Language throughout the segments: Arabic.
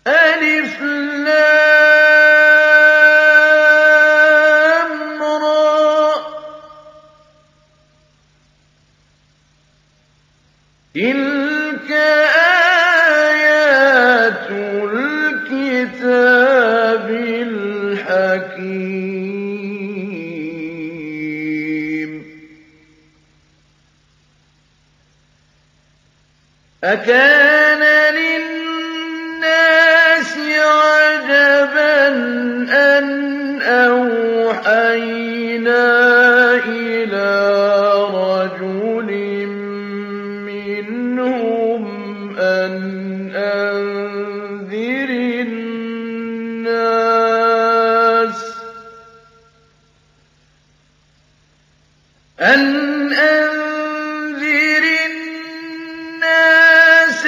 ألف لام را تلك آيات الكتاب الحكيم أكان للناس عجبا أن أوحينا إلى رجل منهم أن أنذر الناس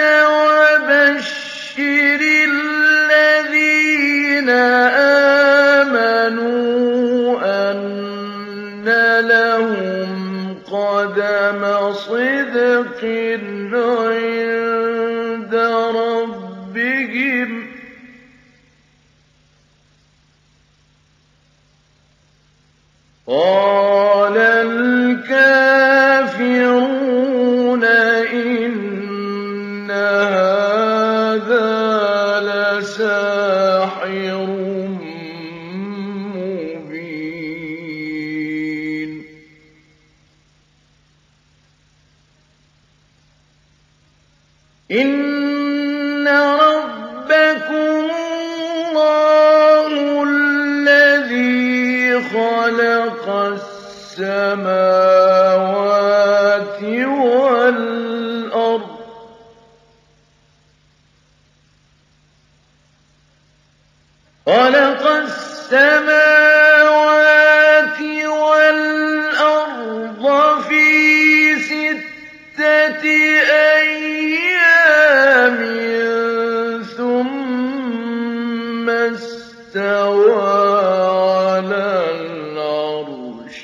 وبشر الذين آمنوا أن لهم قدم صدق عند ربهم قال الكافرون إن هذا لساحر مبين إن ربكم الله الذي خلق السماوات والأرض في 6 أيام ثم استوى على العرش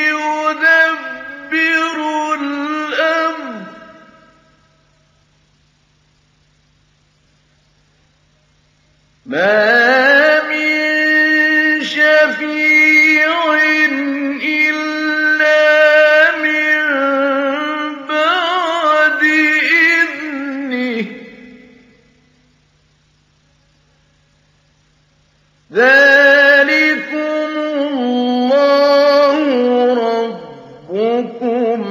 يدبر الأمر ما من شفيع إلا من بعد إذنه ذلكم الله ربكم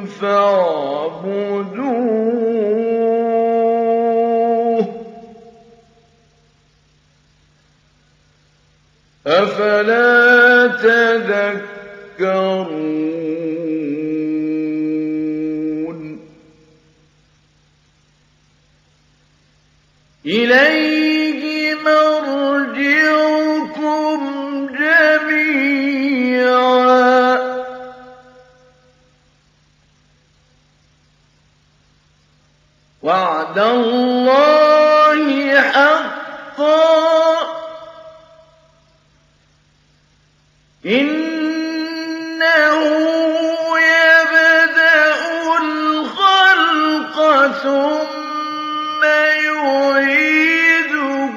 فاعبدوه أفلا تذكرون إليه مرجعكم جميعا وعد الله حقا إنه يبدأ الخلق ثم يعيده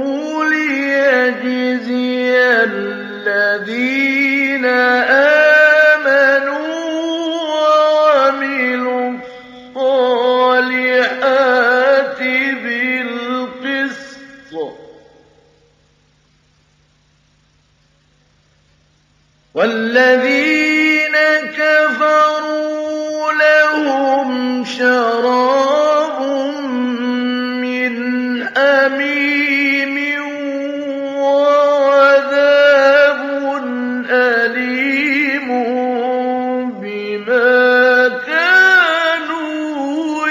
ليجزي الذين آمنوا وعملوا الصالحات بالقسط والذين كفروا لهم شراب من حميم وعذاب أليم بما كانوا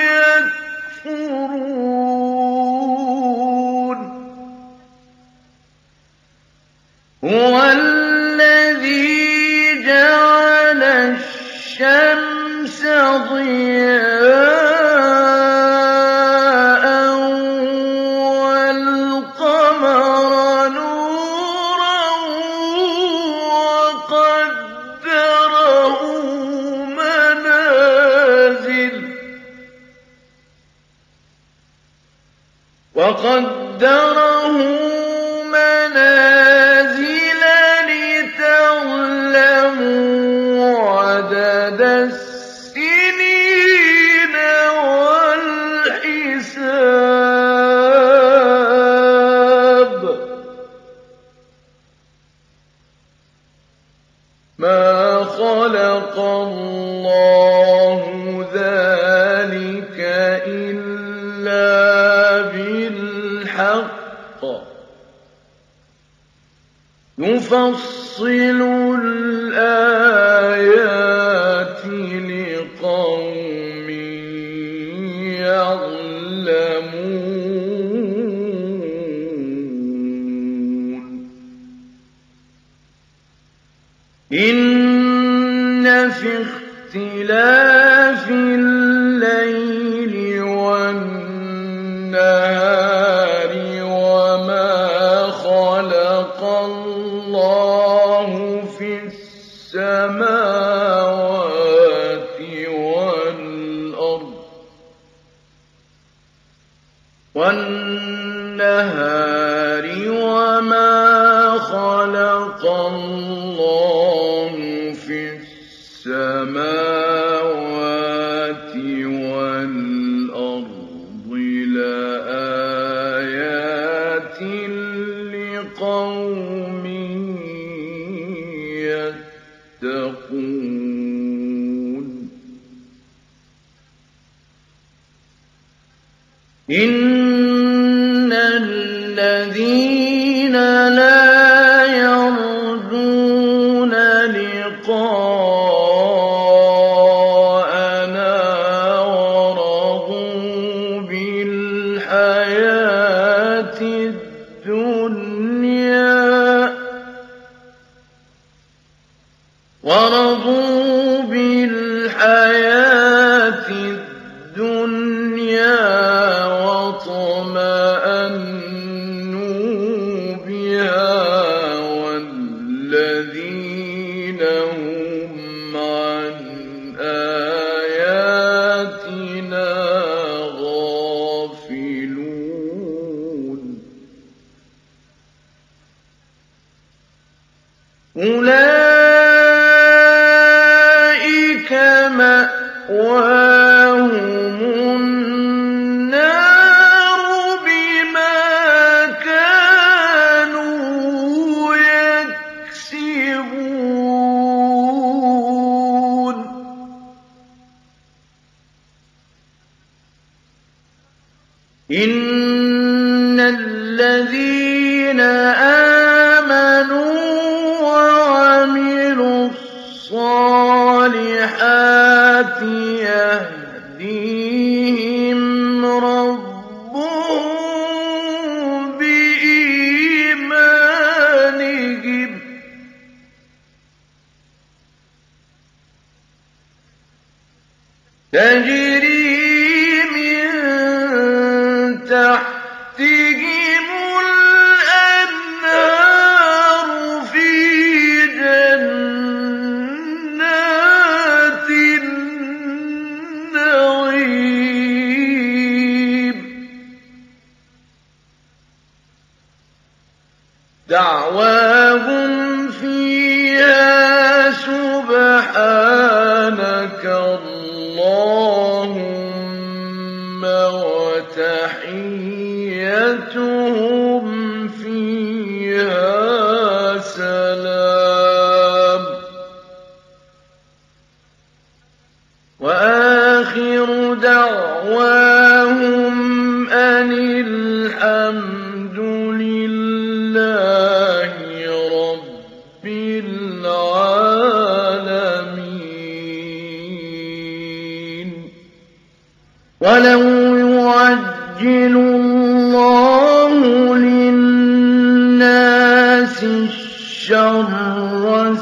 يكفرون هو الذي جعل الشمس ضياء والقمر نورا وقدره قَدَّرَهُ مَنَازِلَ لِتَعْلَمُوا عَدَدَ السِّنِينَ وَالْحِسَابَ ۚ مَا خَلَقَ اللَّهُ ذَٰلِكَ إِلَّا بِالْحَقِّ ۚ يُفَصِّلُ الْآيَاتِ لِقَوْمٍ يَعْلَمُونَ إِنَّ فِي اخْتِلَافِ اللَّيْلِ وَالنَّهَارِ وَمَا خَلَقَ اللَّهُ فِي السَّمَاوَاتِ وَالْأَرْضِ لَآيَاتٍ لِّقَوْمٍ يَتَّقُونَ إِنَّ الَّذِينَ لَا يَرْجُونَ لِقَاءَنَا وَرَضُوا بِالْحَيَاةِ الدُّنْيَا واطمأنوا بها والذين هم عن آياتنا غافلون أولئك مأواهم النار بما كانوا يكسبون إن الذين آمنوا وعملوا الصالحات يهديهم ربهم بإيمانهم تجري من تحتهم الأنهار في جنات النعيم دعواهم فيها سبحانك اللهم وتحيتهم فيها سلام وآخر دعواهم أن الحمد لله رب العالمين ولو يعجل الله للناس الشر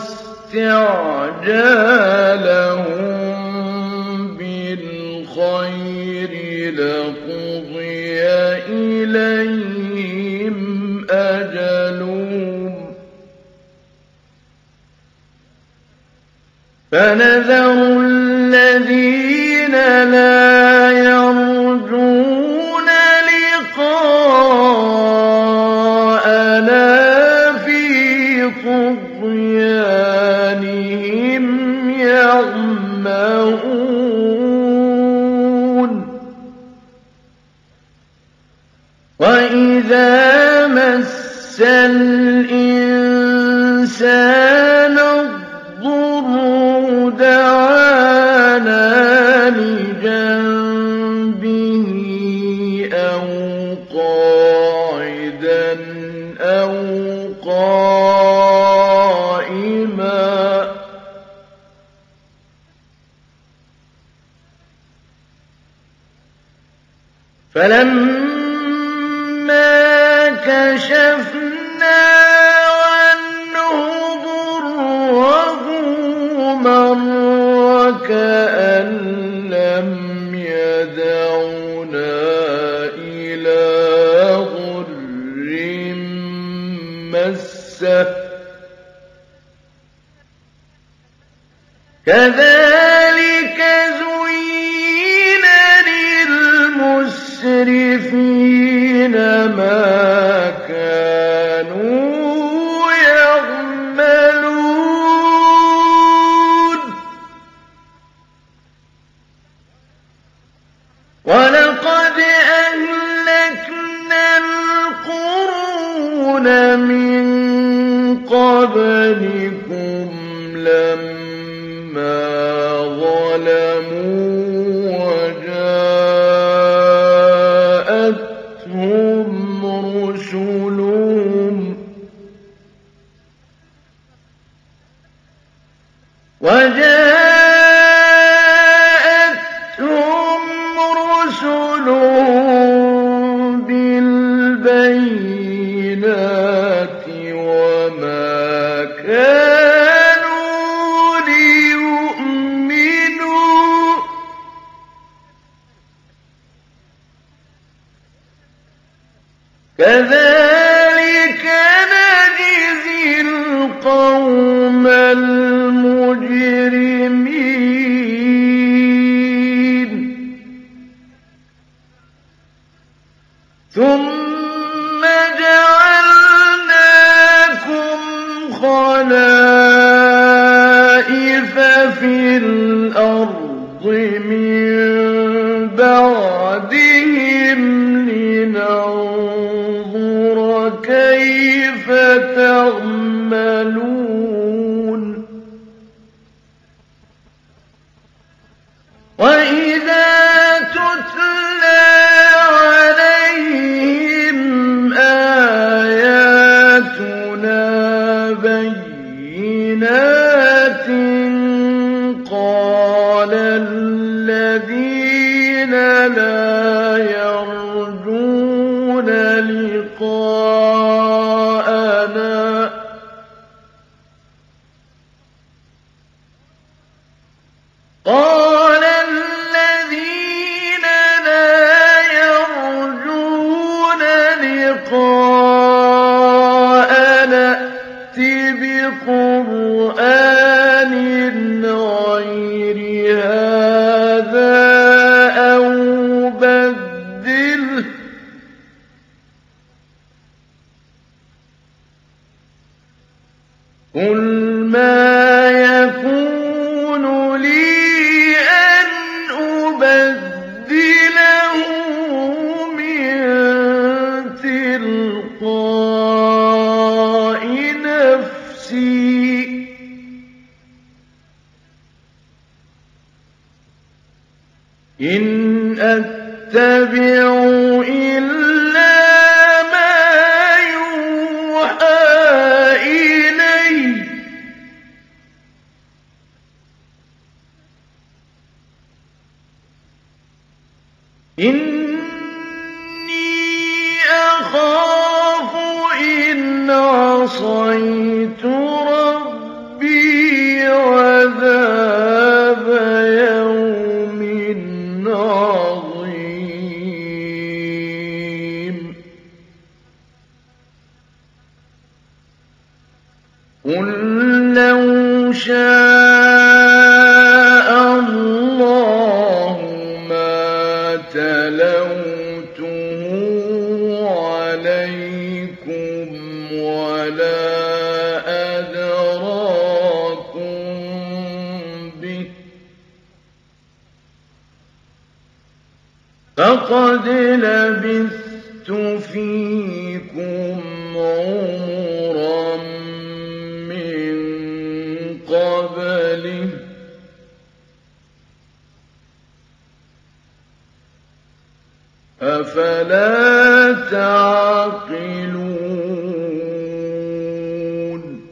استعجالهم بالخير لقضي إليهم أجلهم فنذر الذين لا يرجون لقاءنا في طغيانهم يعمهون فنذر الذين لا يرجون لقاءنا في طغيانهم يعمهون فنذر الذين لا يرجون لقاءنا في طغيانهم يعمهون فنذر الذين لا يرجون لقاءنا في طغيانهم يعمهون وَإِذَا مَسَّ الْإِنسَانَ الضُّرُّ دَعَانَا لِجَنبِهِ أَوْ قَاعِدًا أَوْ قَائِمًا فَلَمَّا كَشَفْنَا عَنْهُ ضُرَّهُ مَرَّ كَأَن لَّمْ يَدْعُنَا إِلَىٰ ضُرٍّ مَّسَّهُ كَذَٰلِكَ زُيِّنَ لِلْمُسْرِفِينَ مَا كَانُوا يَعْمَلُونَ وَلَقَدْ أَهْلَكْنَا الْقُرُونَ مِن قَبْلِكُمْ لَمَّا ظَلَمُوا وَجَاءَتْهُمْ رُسُلُهُم بِالْبَيِّنَاتِ وَمَا كَانُوا لِيُؤْمِنُوا كَذَٰلِكَ نَجْزِي الْقَوْمَ الْمُجْرِمِينَ ثُمَّ جَعَلْنَاكُمْ خَلَائِفَ فِي الْأَرْضِ مِن بَعْدِهِمْ لِنَنظُرَ كَيْفَ تَعْمَلُونَ وَإِذَا تُتْلَىٰ عَلَيْهِمْ آيَاتُنَا بَيِّنَاتٍ قَالَ الَّذِينَ لَا يَرْجُونَ لِقَاءَنَا ائْتِ بِقُرْآنٍ غَيْرِ هَٰذَا أَوْ بَدِّلْهُ ۚ قُلْ مَا يَكُونُ لِي أَنْ أُبَدِّلَهُ مِن تِلْقَاءِ نَفْسِي ۖ إِنْ أَتَّبِعُ إِلَّا مَا يُوحَىٰ إِلَيَّ ۖ إِنِّي أَخَافُ إِنْ عَصَيْتُ رَبِّي عَذَابَ يَوْمٍ عَظِيمٍ قُل لَّوْ شَاءَ اللَّهُ مَا تَلَوْتُهُ عَلَيْكُمْ وَلَا أَدْرَاكُم بِهِ ۖ فَقَدْ لَبِثْتُ فيكم عمرا من قبله أفلا تعقلون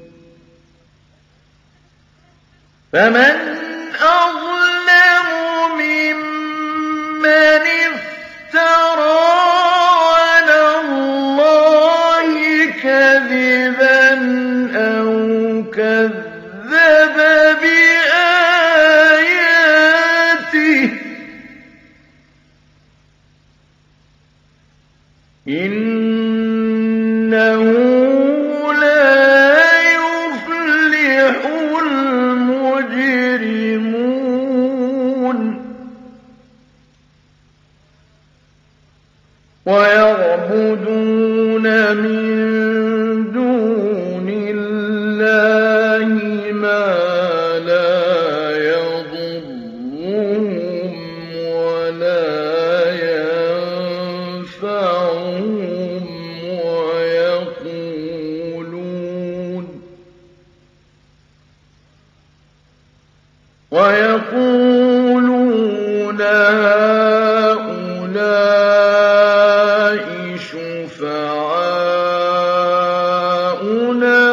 فمن أظلم ممن افترى على الله كذبا أو كذب بآياته إنه لا يفلح المجرمون ويعبدون من دون الله ما لا يضرهم ولا ينفعهم ويقولون هؤلاء شفعاؤنا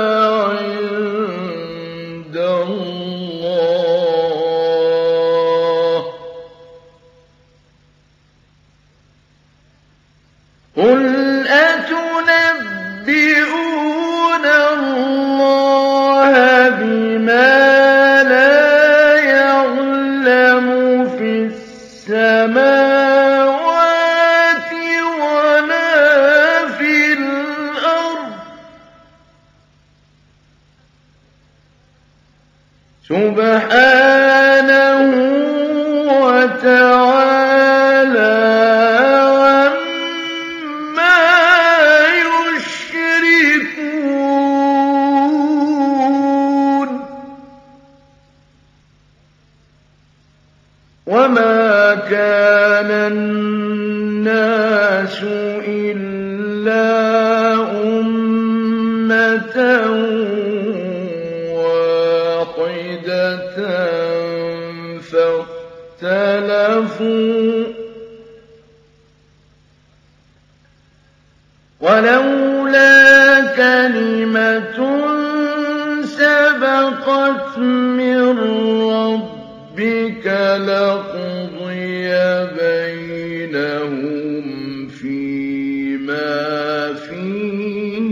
عند الله قل أتنبئون الله بما السماوات ولا في الأرض سبحانه وتعالى عما يشركون وما كان الناس إلا أمة واحدة فاختلفوا ولولا كلمة سبقت من ربك لقضي بينهم فيما فيه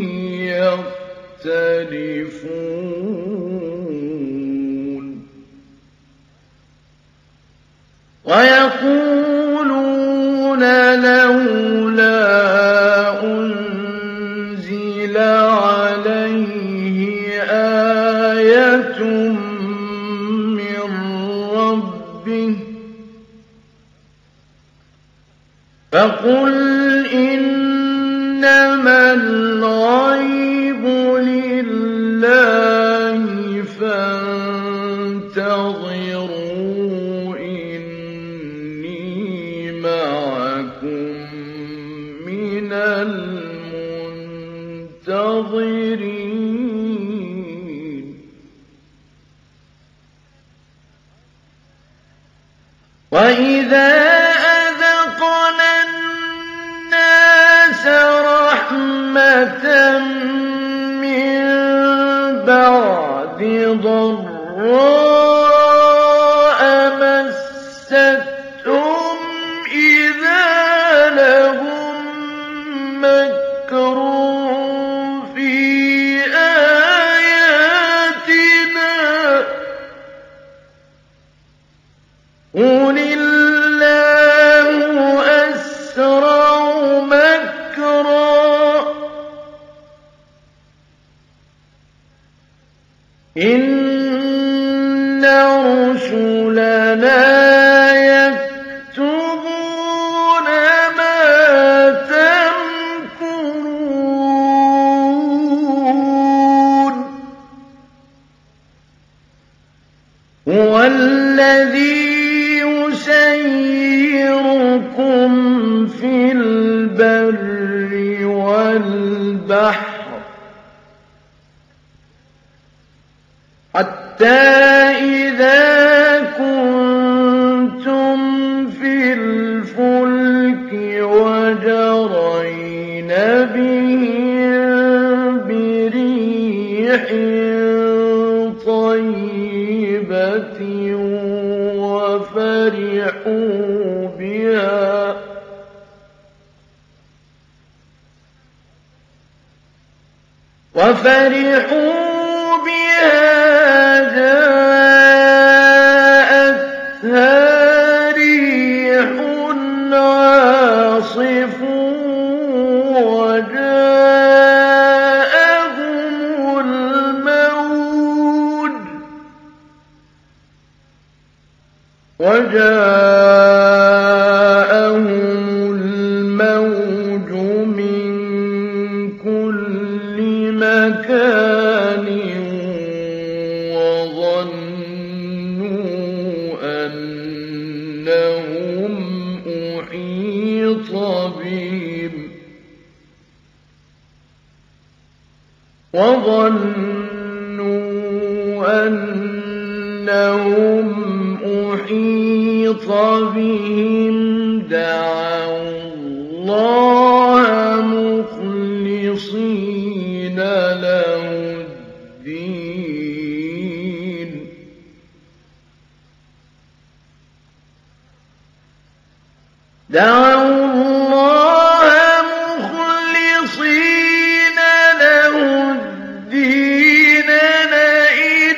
يختلفون ويقولون لولا أنزل عليه آية من ربه فقل إنما الغيب لله فانتظروا إني معكم من المنتظرين وإذا أذقنا الناس رحمة من بعد ضراء مستهم إذا لهم مكر في آياتنا قل الله أسرع مكرا إن رسلنا يكتبون ما تمكرون هو الذي يسيركم في البر البحر حتى إذا كنتم في الفلك وجرين بهم بريح طيبة وفرحوا بها جاءتها ريح عاصف وجاءهم الموج من كل مكان وظنوا أنهم أحيط بهم دعوا الله مخلصين له الدين لئن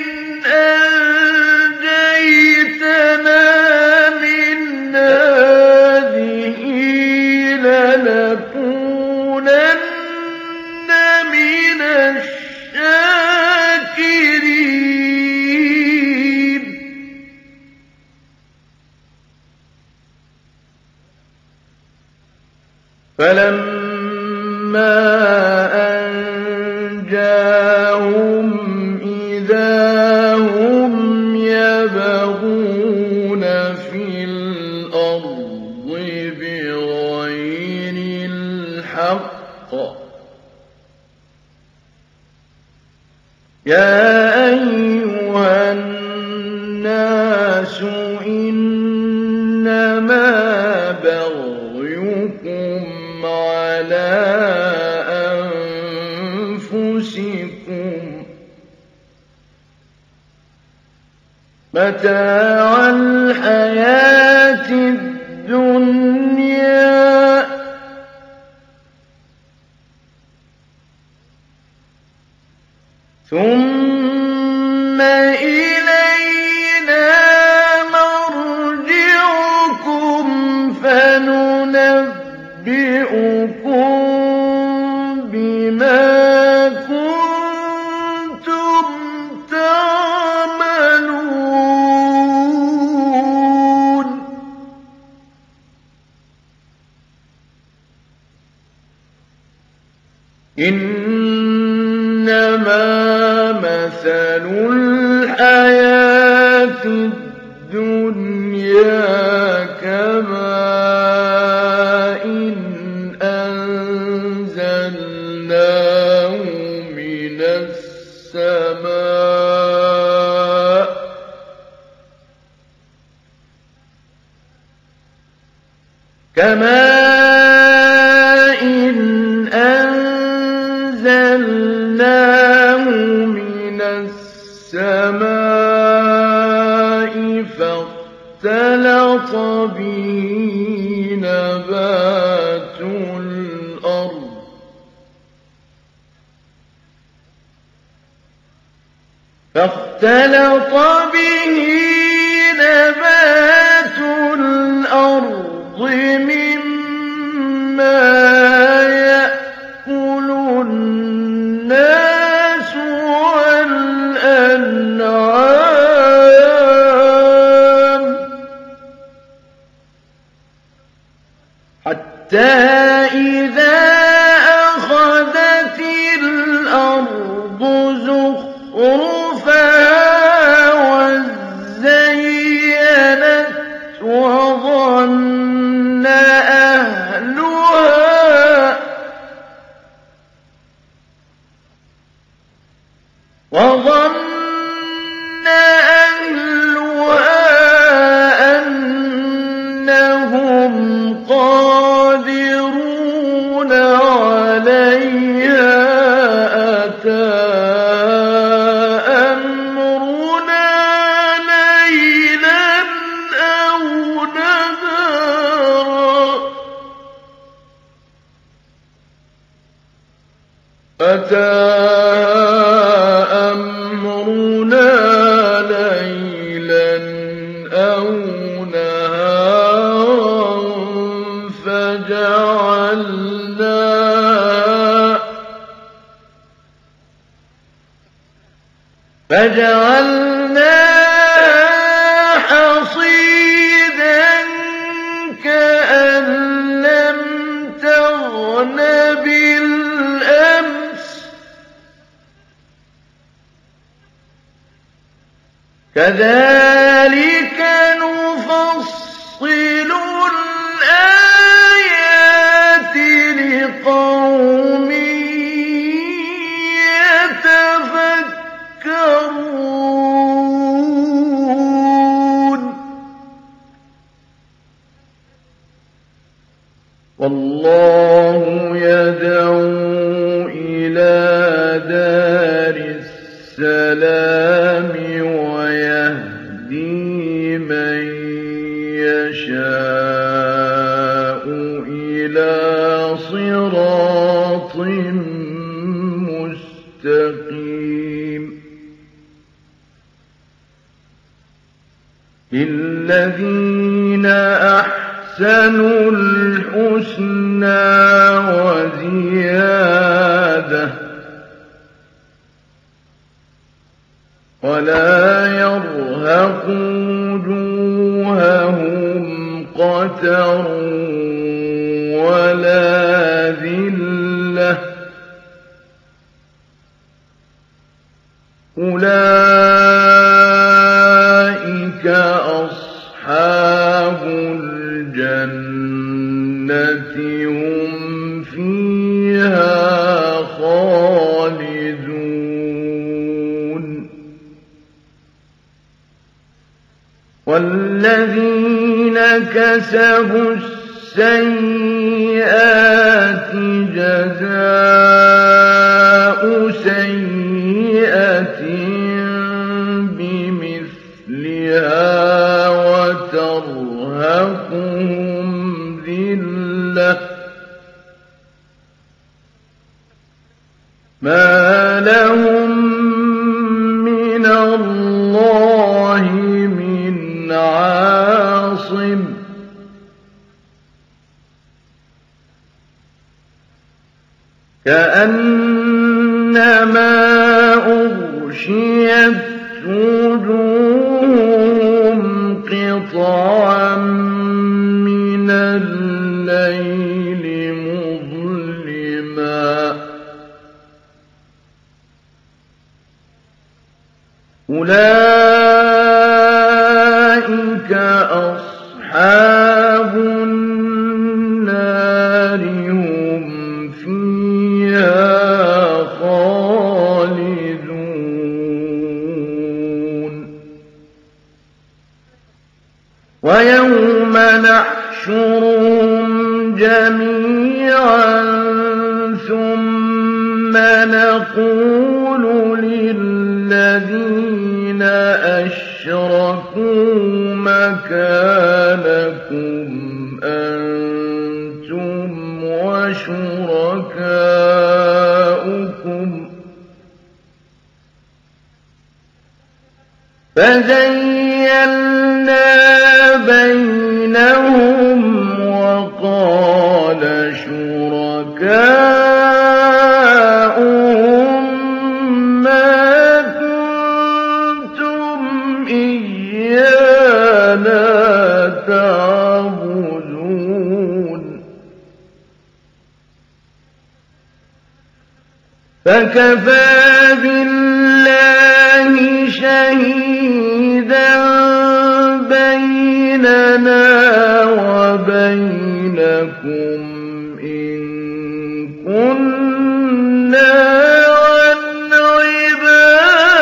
أنجيتنا من هذه لنكونن من الشاكرين فلما أنجاهم إذا هم يبغون في الأرض بغير الحق يا أيها الناس إنما بغيكم على أنفسكم متاع الحياة الدنيا ثم إلينا مرجعكم فننبئكم بما كنتم تعملون إنما مثل الحياة الدنيا كماء أنزلناه من السماء فاختلط به نبات الأرض مما يأكل الناس والأنعام حتى إذا أخذت الأرض زخرفها وزينت وظن أهلها وظن أهلها أنهم قادرون عليها أتاها أمرنا ليلا أو نهارا فجعلناها حصيدا كأن لم تغن بالأمس كذلك نفصل الآيات لقوم يتفكرون والله يدعو إلى دار السلام ويهدي من يشاء إلى صراط مستقيم للذين أحسنوا الحسنى وزيادة ولا يرهق وجوههم قتر ولا ذلة أولئك أصحاب الجنة هم فيها خالدون والذين كسبوا السيئات جزاء سيئة بمثلها وترهقهم ذلة ما لهم من الله من عاصم كأنما أغشيت وجوههم قطعا من الليل مظلما أولئك أصحاب النار هم فيها خالدون ويوم نحشرهم جميعا ثم نقول للذين أشركوا مكانكم أنتم وشركاؤكم فزيّلنا بينهم وقال شركاؤهم ما كنتم إيانا تعبدون فكفى بالله شهيدا بيننا وبينكم إن كنا عن عبادتكم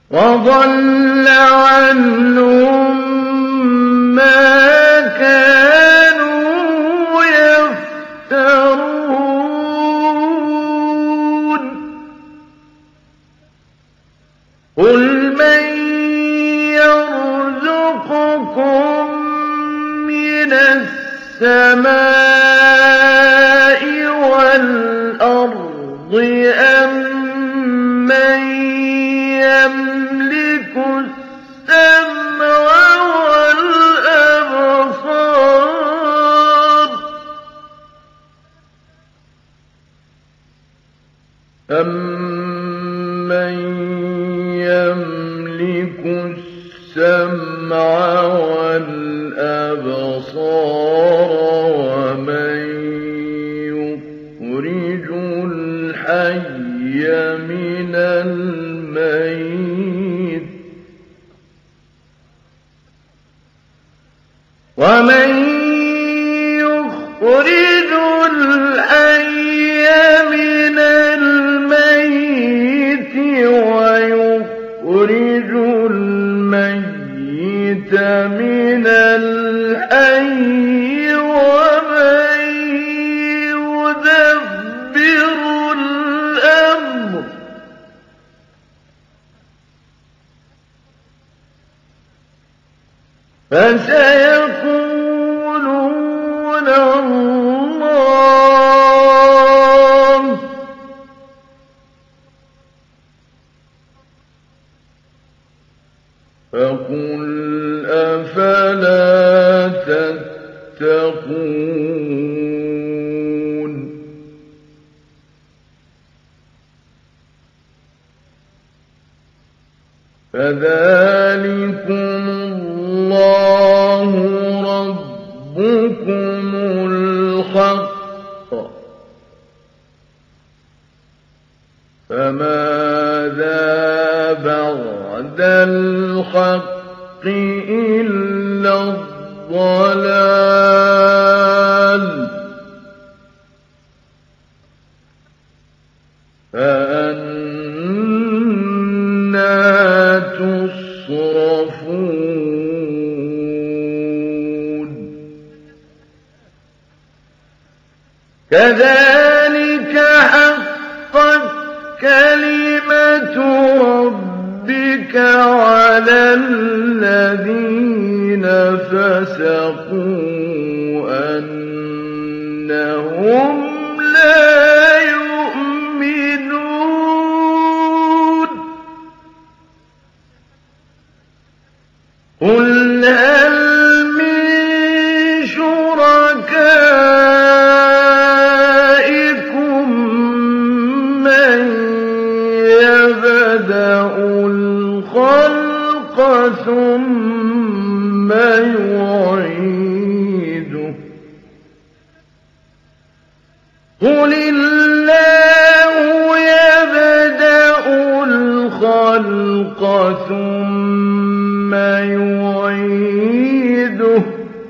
وضل عنهم ما كانوا يفترون قل من يرزقكم من السماء والأرض أم من يملك السمع والأبصار أمن يملك السمع والأبصار ومن يخرج الحي من الميت ومن يخرج الحي من الميت ويخرج الميت من الحي ومن يدبر الأمر فسيقولون الله فقل أفلا تتقون فذلكم الله ربكم الحق فماذا بعد الحق إلا الضلال فأنى تصرفون كذلك حقت كلمة ربك على الذين فسقوا أنهم لا يؤمنون قل هل من شركائكم من يبدأ الخلق ثم يعيده قل الله يبدأ الخلق ثم يعيده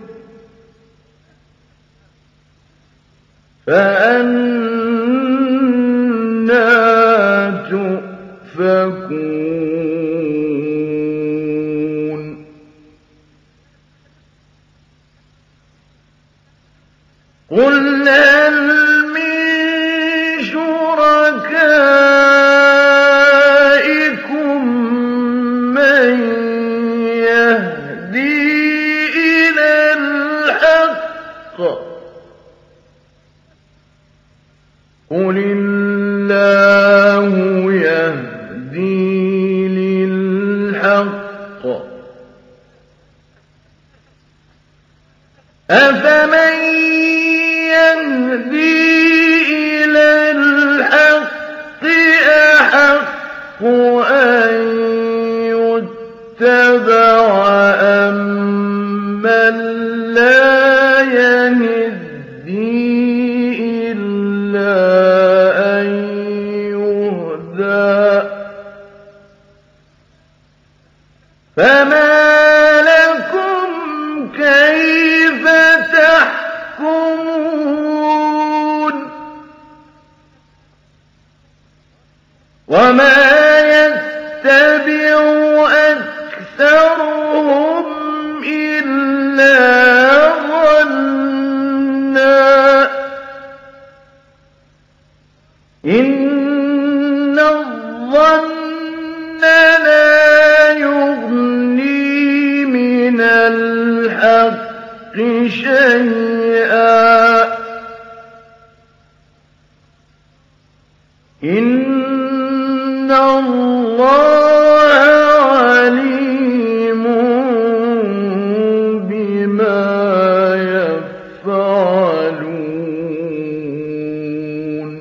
فأنى تؤفكون قل هل من شركائكم من يهدي إلى الحق قل الله يهدي للحق أفمن يهدي إلى الحق أحق أن يتبع أمن لا يهدي إلا أن يهدى فما لكم كيف تحكمون وما يتبع إن الظن لا يغني من الحق شيئا إن الله عليم بما يفعلون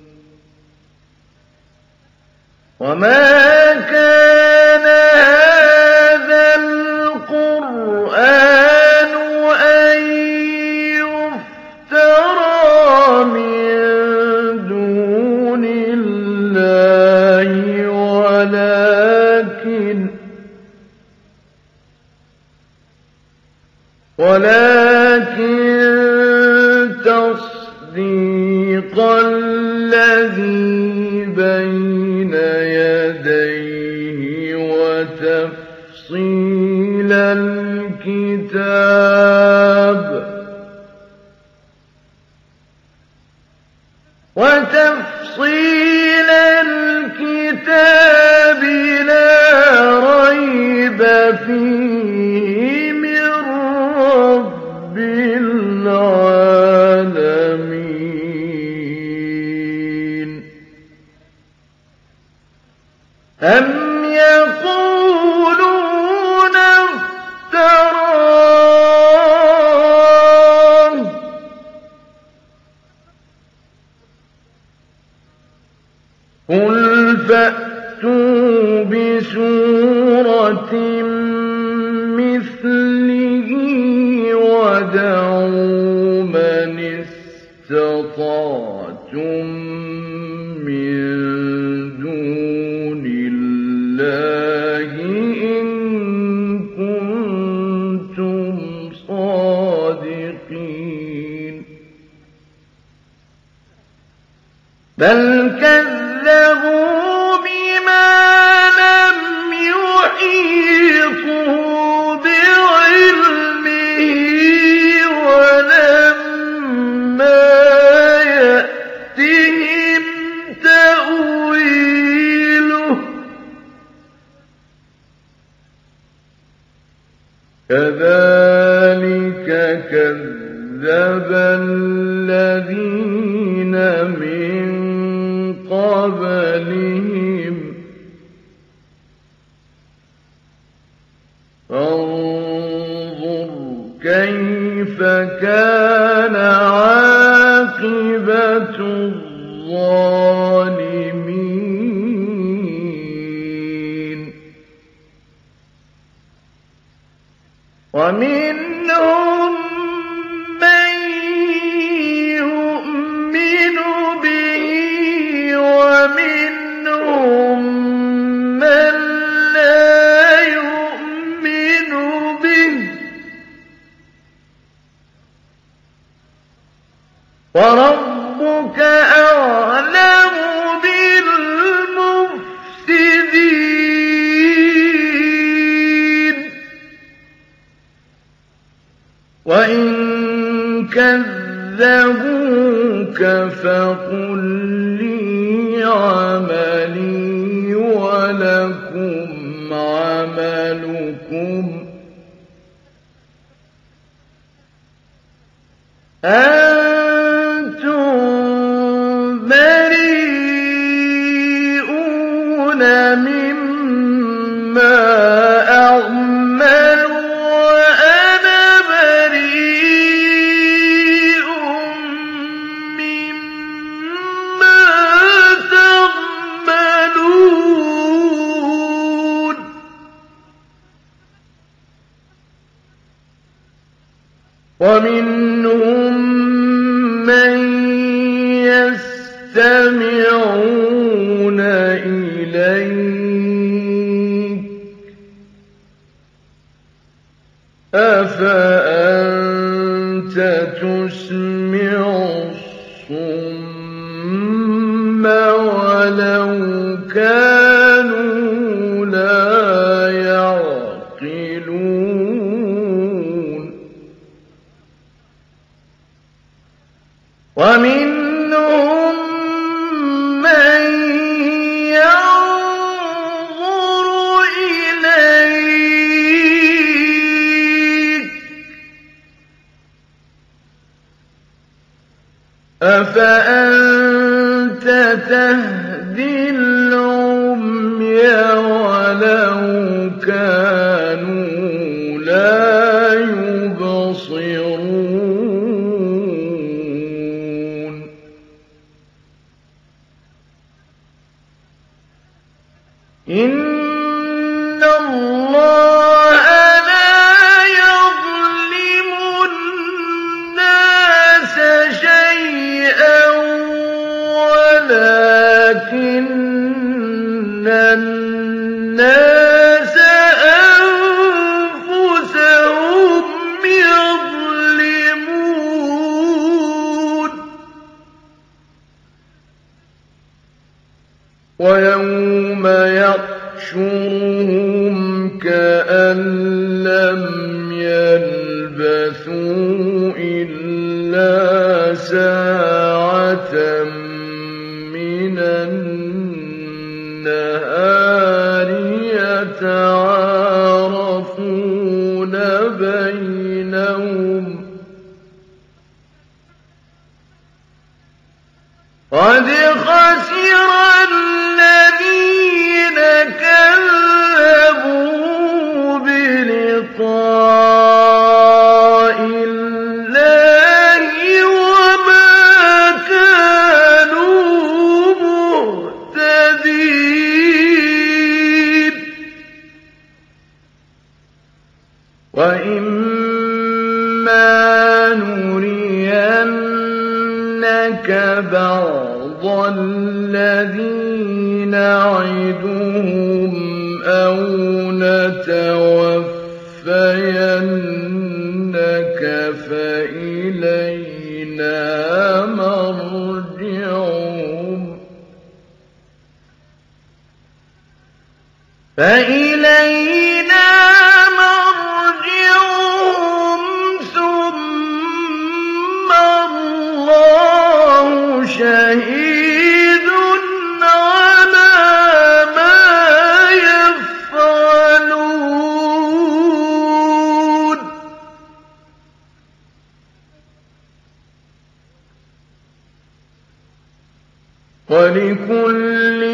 وما كان هذا القرآن أن يفترى من دون الله ولكن تصديق الذي بين يديه وتفصيل الكتاب لا ريب فيه من رب العالمين أم يقولون افتراه قل فأتوا بسورة مثله ودعوا من استطعتم من دون الله إن كنتم صادقين بل كذبوا بما لم يحيطوا بعلمه ولما يأتهم تأويله كذلك كذب الذين من قبلهم فانظر كيف كان عاقبة الظالمين ومنهم من يؤمن به ومنهم من لا يؤمن به وربك أعلم بالمفسدين وإن كذبوك فقل لي عملي ولكم عملكم أنتم بريئون مما أعمل وأنا بريء مما تعملون ومنهم من يستمعون إليك أفأنت تسمع الصم ولو كانوا لا يعقلون ومنهم من أفأنت تهدي العمي ولو كانوا لا يبصرون إن الله لا يظلم الناس شيئا ولكن الناس أنفسهم يظلمون ويوم يحشرهم كأن لم يلبثوا إلا ساعة من النهار يتعارفون بينهم قد خسر الذين كذبوا بلقاء الله وما كانوا مهتدين وإما نرينك بعض الذي نعدهم أو نتوفينك فإلينا مرجعهم ثم الله شهيد على ما يفعلون ولكل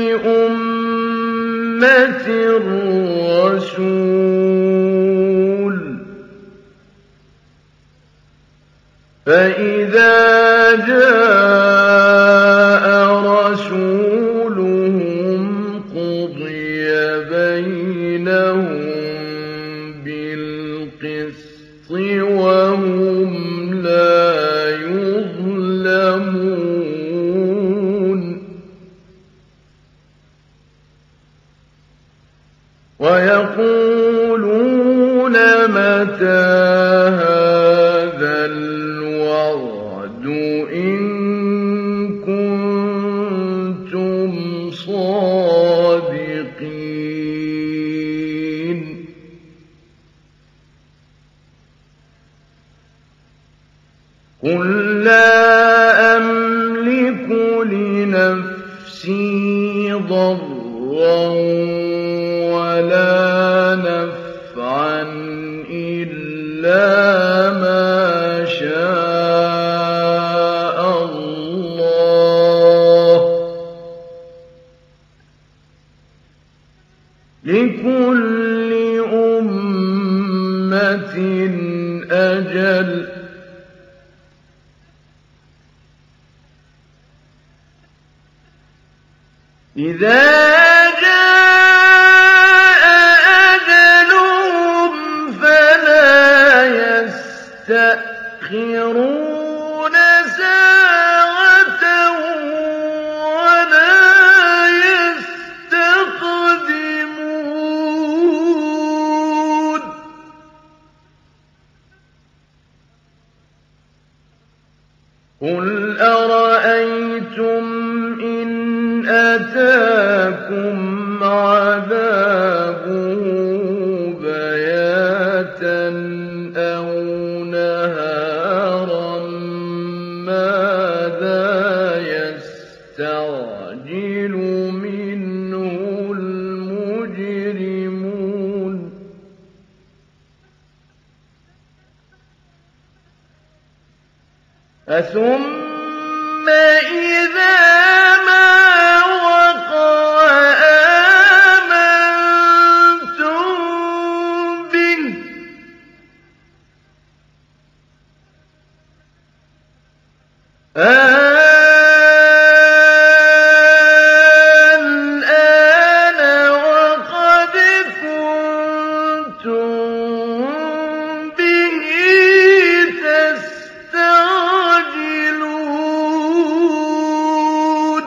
أمة رسول فإذا جاء رسولهم قضي بينهم بالقسط وهم لا يظلمون ويقولون متى هذا الوعد إن كنتم صادقين قل لا أملك لنفسي ضرا ولا نفعا إلا ما شاء الله لكل أمة أجل إذا جاء أجلهم فلا يستأخرون ساعة ولا يستقدمون قل أرأيتم إن أتاكم عذابه بياتا أو نهارا ماذا يستعجل منه المجرمون ثم إِذَا مَا وَقَعَ آمَنتُم بِهِ ۚ الْآنَ وَقَدْ كُنتُم بِهِ تَسْتَعْجِلُونَ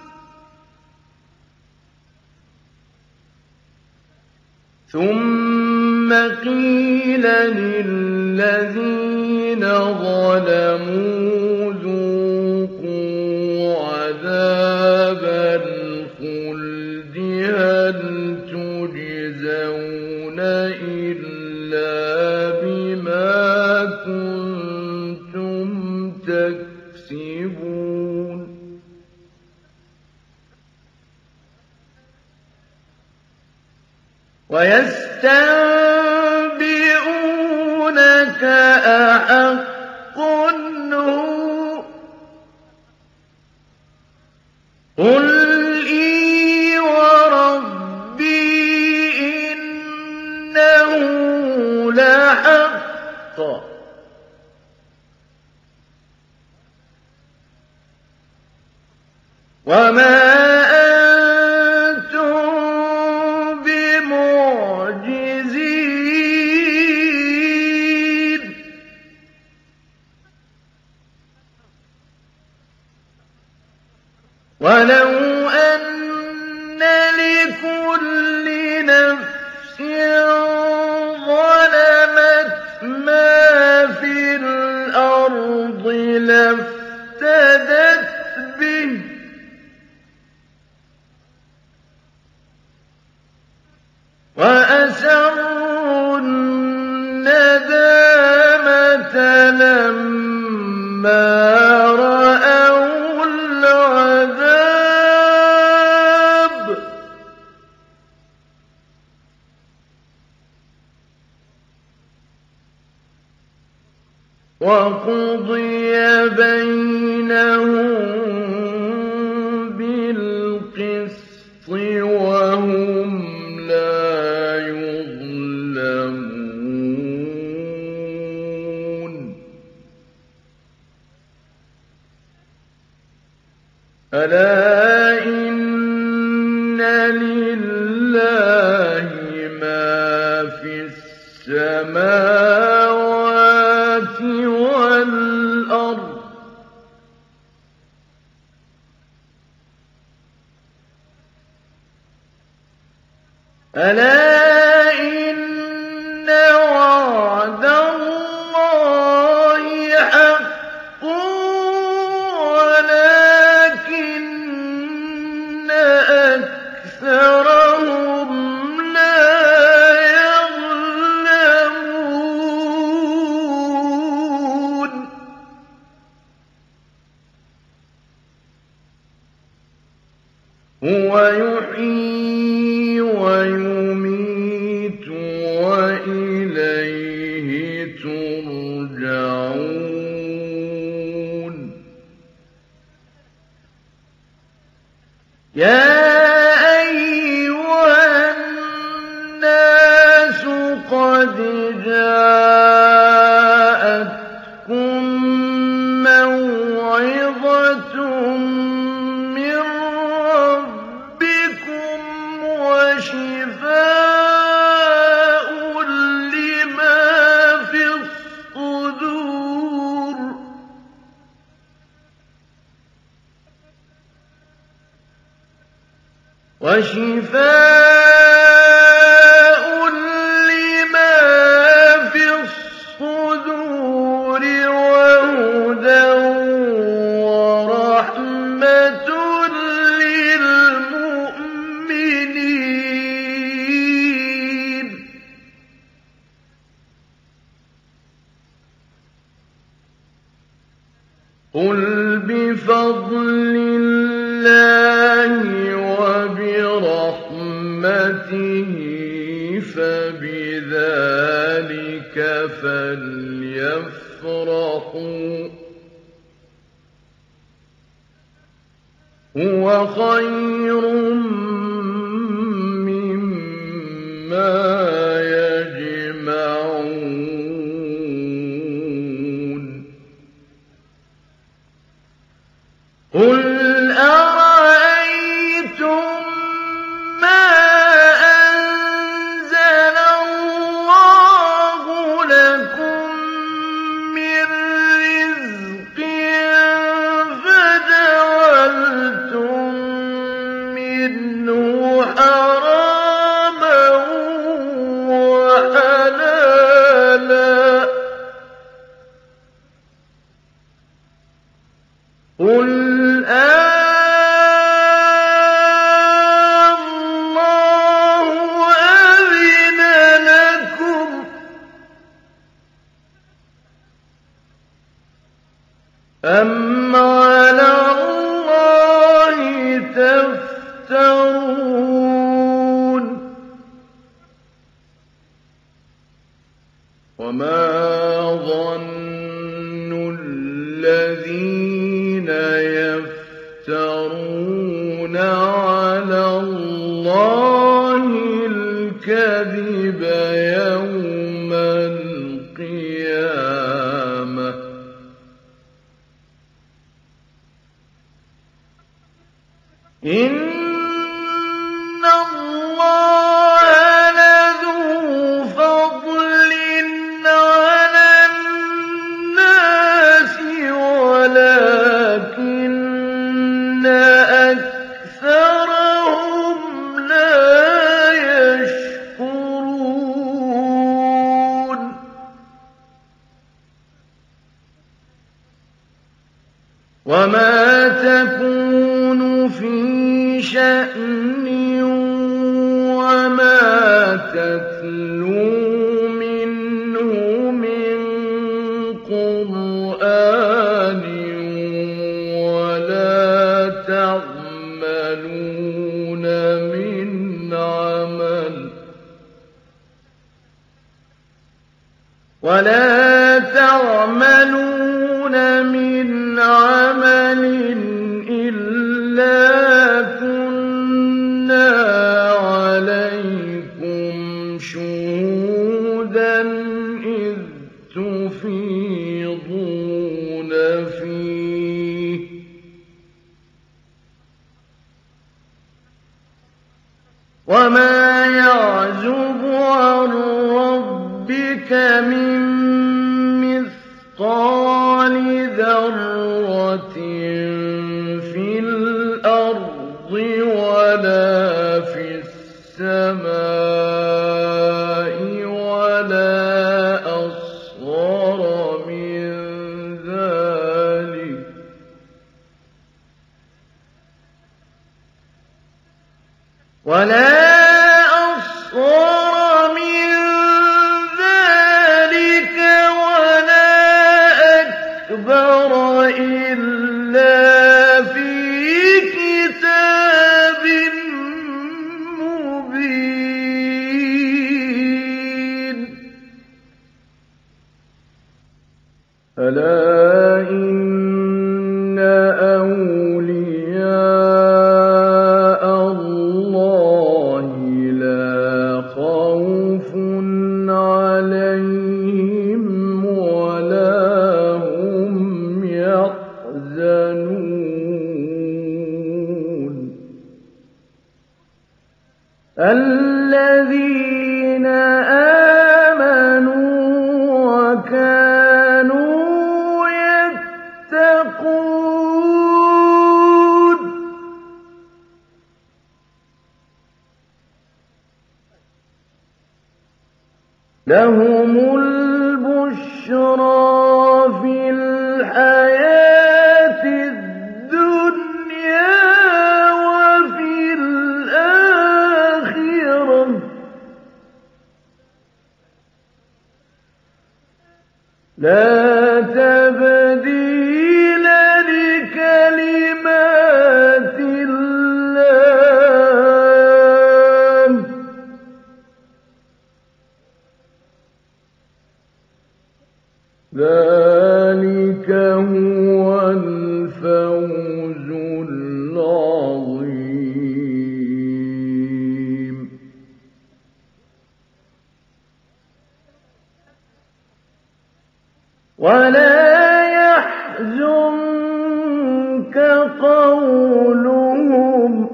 ثُمَّ قِيلَ لِلَّذِينَ ظَلَمُوا ذُوقُوا عَذَابَ الْخُلْدِ هَلْ تُجْزَوْنَ إِلَّا بِمَا كُنتُمْ تَكْسِبُونَ وَيَسْتَنبِئُونَكَ أَحَقٌّ هُوَ ۖ قُلْ إِي وَرَبِّي إِنَّهُ لَحَقٌّ ۖ وَمَا أَنتُم بِمُعْجِزِينَ وَلَوْ أَنَّ لِكُلِّ نَفْسٍ ظَلَمَتْ مَا فِي الْأَرْضِ لَافْتَدَتْ بِهِ ۗ وَأَسَرُّوا النَّدَامَةَ لَمَّا رَأَوُا الْعَذَابَ ۖ وَقُضِيَ بَيْنَهُم بِالْقِسْطِ وَهُمْ لَا يُظْلَمُونَ أَلَا إِنَّ لِلَّهِ مَا فِي السَّمَاوَاتِ وَالْأَرْضِ ۚ أَلَا إِنَّ وَعْدَ اللَّهِ حَقٌّ وَلَٰكِنَّ أَكْثَرَهُمْ لَا يَعْلَمُونَ هُوَ يُحْيِي وَيُمِيتُ وَإِلَيْهِ تُرْجَعُونَ يَا أَيُّهَا النَّاسُ قَدْ جَاءَتْكُم مَّوْعِظَةٌ مِّن رَّبِّكُمْ وَشِفَاءٌ لِّمَا فِي الصُّدُورِ وَهُدًى وَرَحْمَةٌ لِّلْمُؤْمِنِينَ قُلْ بِفَضْلِ اللَّهِ وَبِرَحْمَتِهِ فَبِذَٰلِكَ فَلْيَفْرَحُوا هُوَ خَيْرٌ مِّمَّا يَجْمَعُونَ قُلْ أَرَأَيْتُم مَّا أَنزَلَ اللَّهُ لَكُم مِّن رِّزْقٍ فَجَعَلْتُم مِّنْهُ حَرَامًا وَحَلَالًا ۖ قُلْ اللَّهُ أَذِنَ لَكُمْ ۖ أَمْ عَلَى اللَّهِ تَفْتَرُونَ وَمَا ظَنُّ الَّذِينَ يَفْتَرُونَ عَلَى اللَّهِ الْكَذِبَ يَوْمَ الْقِيَامَةِ ۗ إِنَّ اللَّهَ لَذُو فَضْلٍ عَلَى النَّاسِ وَلَٰكِنَّ أَكْثَرَهُمْ لَا يَشْكُرُونَ وَمَا تَكُونُ فِي شَأْنٍ وَمَا تَتْلُو مِنْهُ مِن قُرْآنٍ وَلَا تَعْمَلُونَ مِنْ عَمَلٍ إِلَّا كُنَّا عَلَيْكُمْ شُهُودًا إِذْ تُفِيضُونَ فِيهِ ۚ وَمَا يَعْزُبُ عَن رَّبِّكَ مِن مِّثْقَالِ ذَرَّةٍ فِي الْأَرْضِ وَلَا فِي السَّمَاءِ وَلَا أَصْغَرَ مِن ذَٰلِكَ وَلَا أَكْبَرَ إِلَّا فِي كِتَابٍ مُّبِينٍ أَلَا إِنَّ أَوْلِيَاءَ اللَّهِ لَا خَوْفٌ عَلَيْهِمْ وَلَا هُمْ يَحْزَنُونَ الَّذِينَ آمَنُوا وَكَانُوا يَتَّقُونَ لَهُمُ الْبُشْرَىٰ فِي الْحَيَاةِ الدُّنْيَا وَفِي الْآخِرَةِ ۚ لَا تَبْدِيلَ لِكَلِمَاتِ اللَّهِ ۚ ذَٰلِكَ هُوَ الْفَوْزُ الْعَظِيمُ. قولهم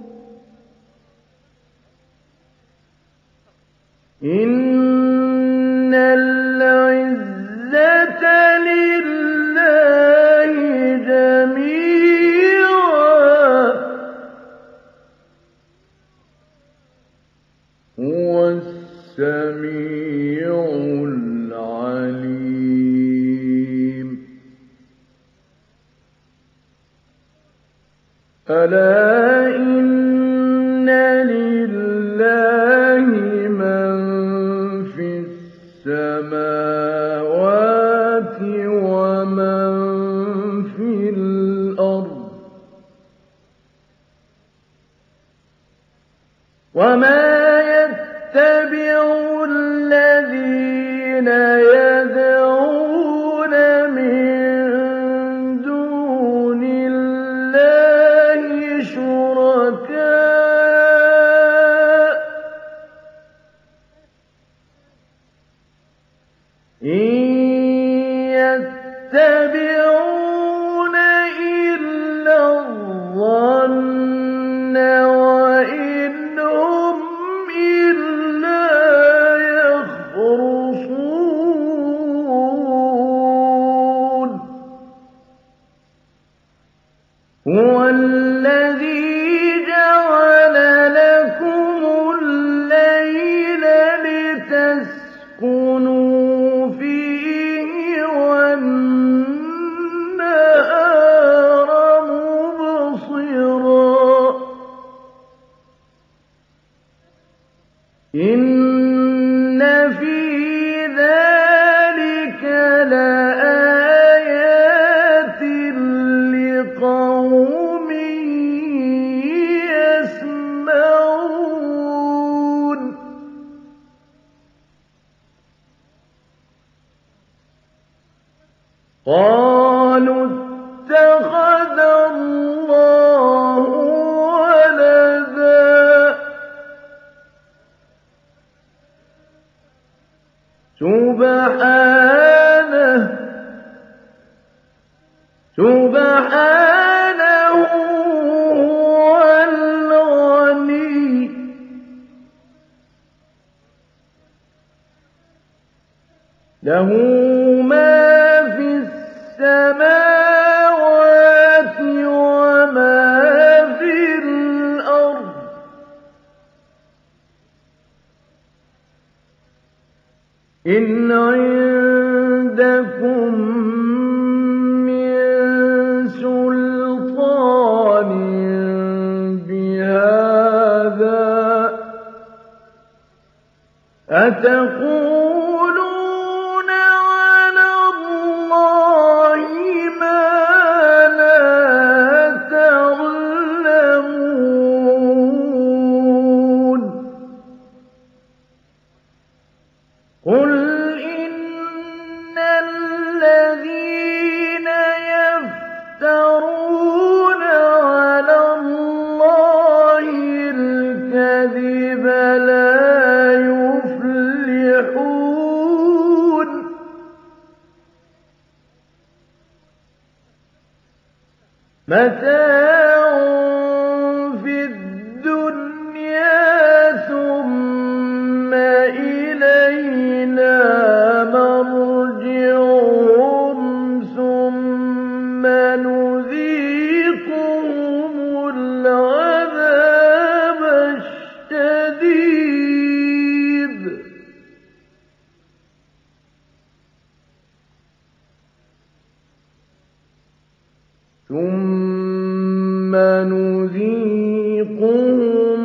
إن العزة لله جميعا هو السميع العليم ألا إن لله من في السماوات ومن في الأرض وما يتبع الذين يدعون من دون الله شركاء إن يتبعون إلا الظن وإن هم إلا يخرصون هو الذي جعل لكم الليل لتسكنوا فيه والنهار مبصرا إن في ذلك لآيات لقوم يسمعون قالوا اتخذ الله ولدا سبحانه هو الغني له ما في السماوات وما في الأرض إن عندكم من سلطان بهذا أتقولون على الله ما لا تعلمون قل إن الذين يفترون على الله الكذب لا يفلحون متاع في الدنيا ثم إلينا مرجعهم ثم نذيقهم العذاب الشديد ثم نذيقهم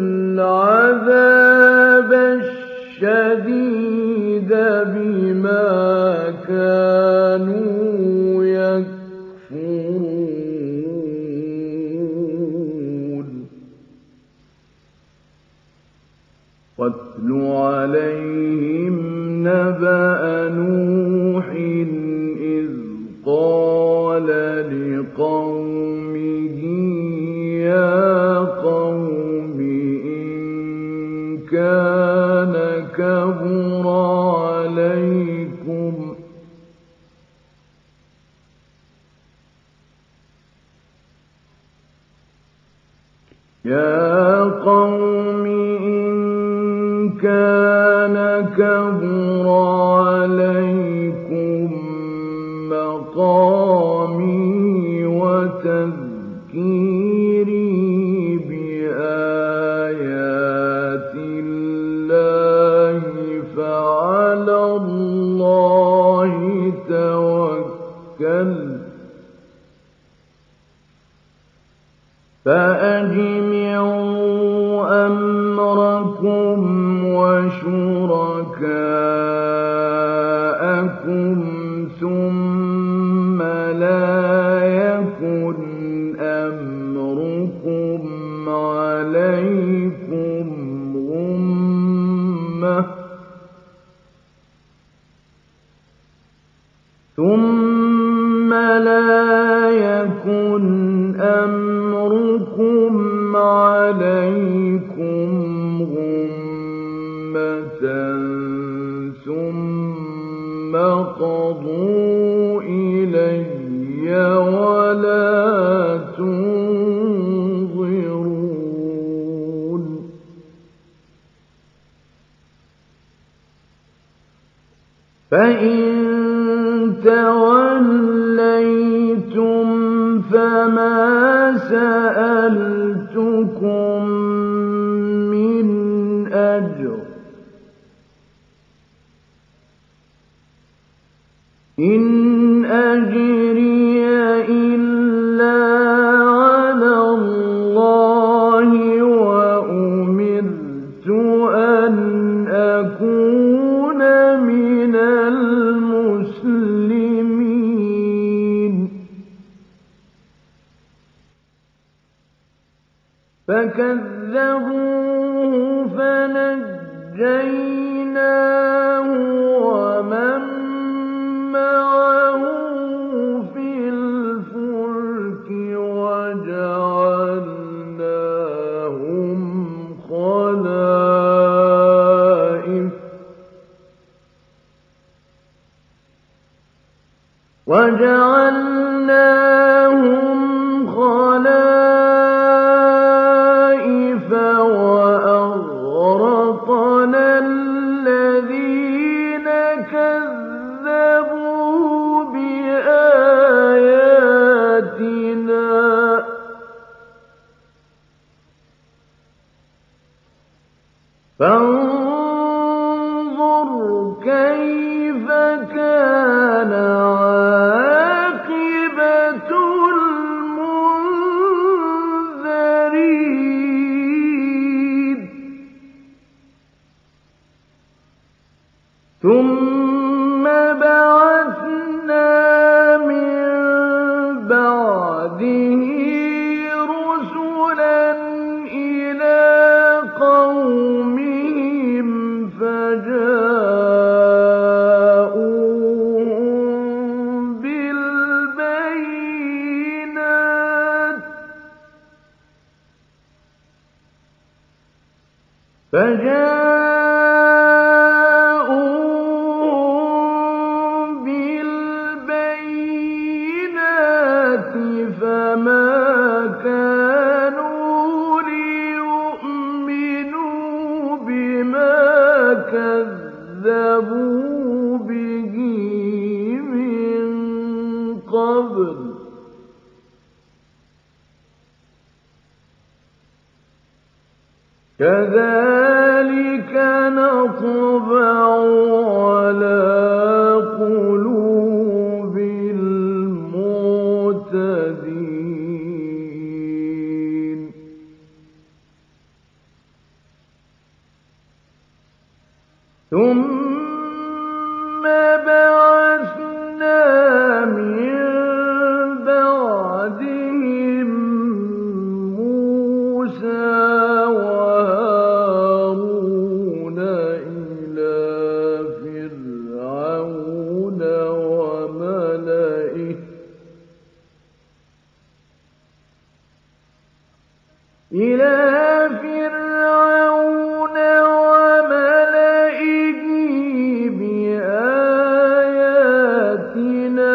العذاب الشديد بما كانوا يكفرون واتل عليهم نبأ نوح إذ قال لقومه يا قوم إن كان كبر عليكم يا قوم إن كان كبر عليكم مقامي وتذكيري بآيات الله فعلى الله توكلت فأجمعوا أمركم وشركاءكم ثم لا يكن أمركم عليكم غمة ثم قضوا إلي ولا تنظرون فإن توليتم فما سألتكم من أجر إن أجري إلا على الله وأمرت أن أكون من المسلمين فكذبوه فنجيناه ومن معه في الفلك وجعلناهم خلائف وأغرقنا الذين كذبوا بآياتنا فانظر كيف كان عاقبة المنذرين ثم بعثنا من بعده رسلا إلى قومهم فجاءوهم بالبينات فما كانوا ليؤمنوا بما كذبوا به من قبل كذلك نطبع على قلوب المعتدين ثم بعثنا من بعدهم موسى وهارون إلى فرعون وملئه بآياتنا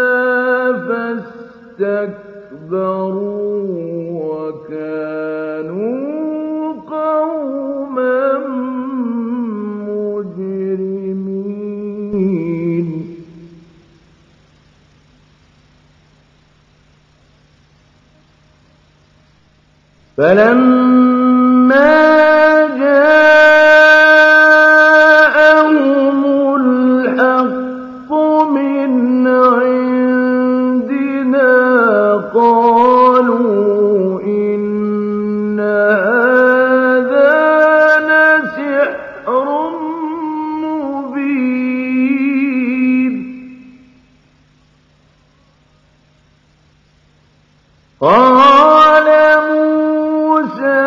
فاستكبروا وكانوا فلما جاءهم الحق من عندنا قالوا إن هذا لسحر مبين قال موسى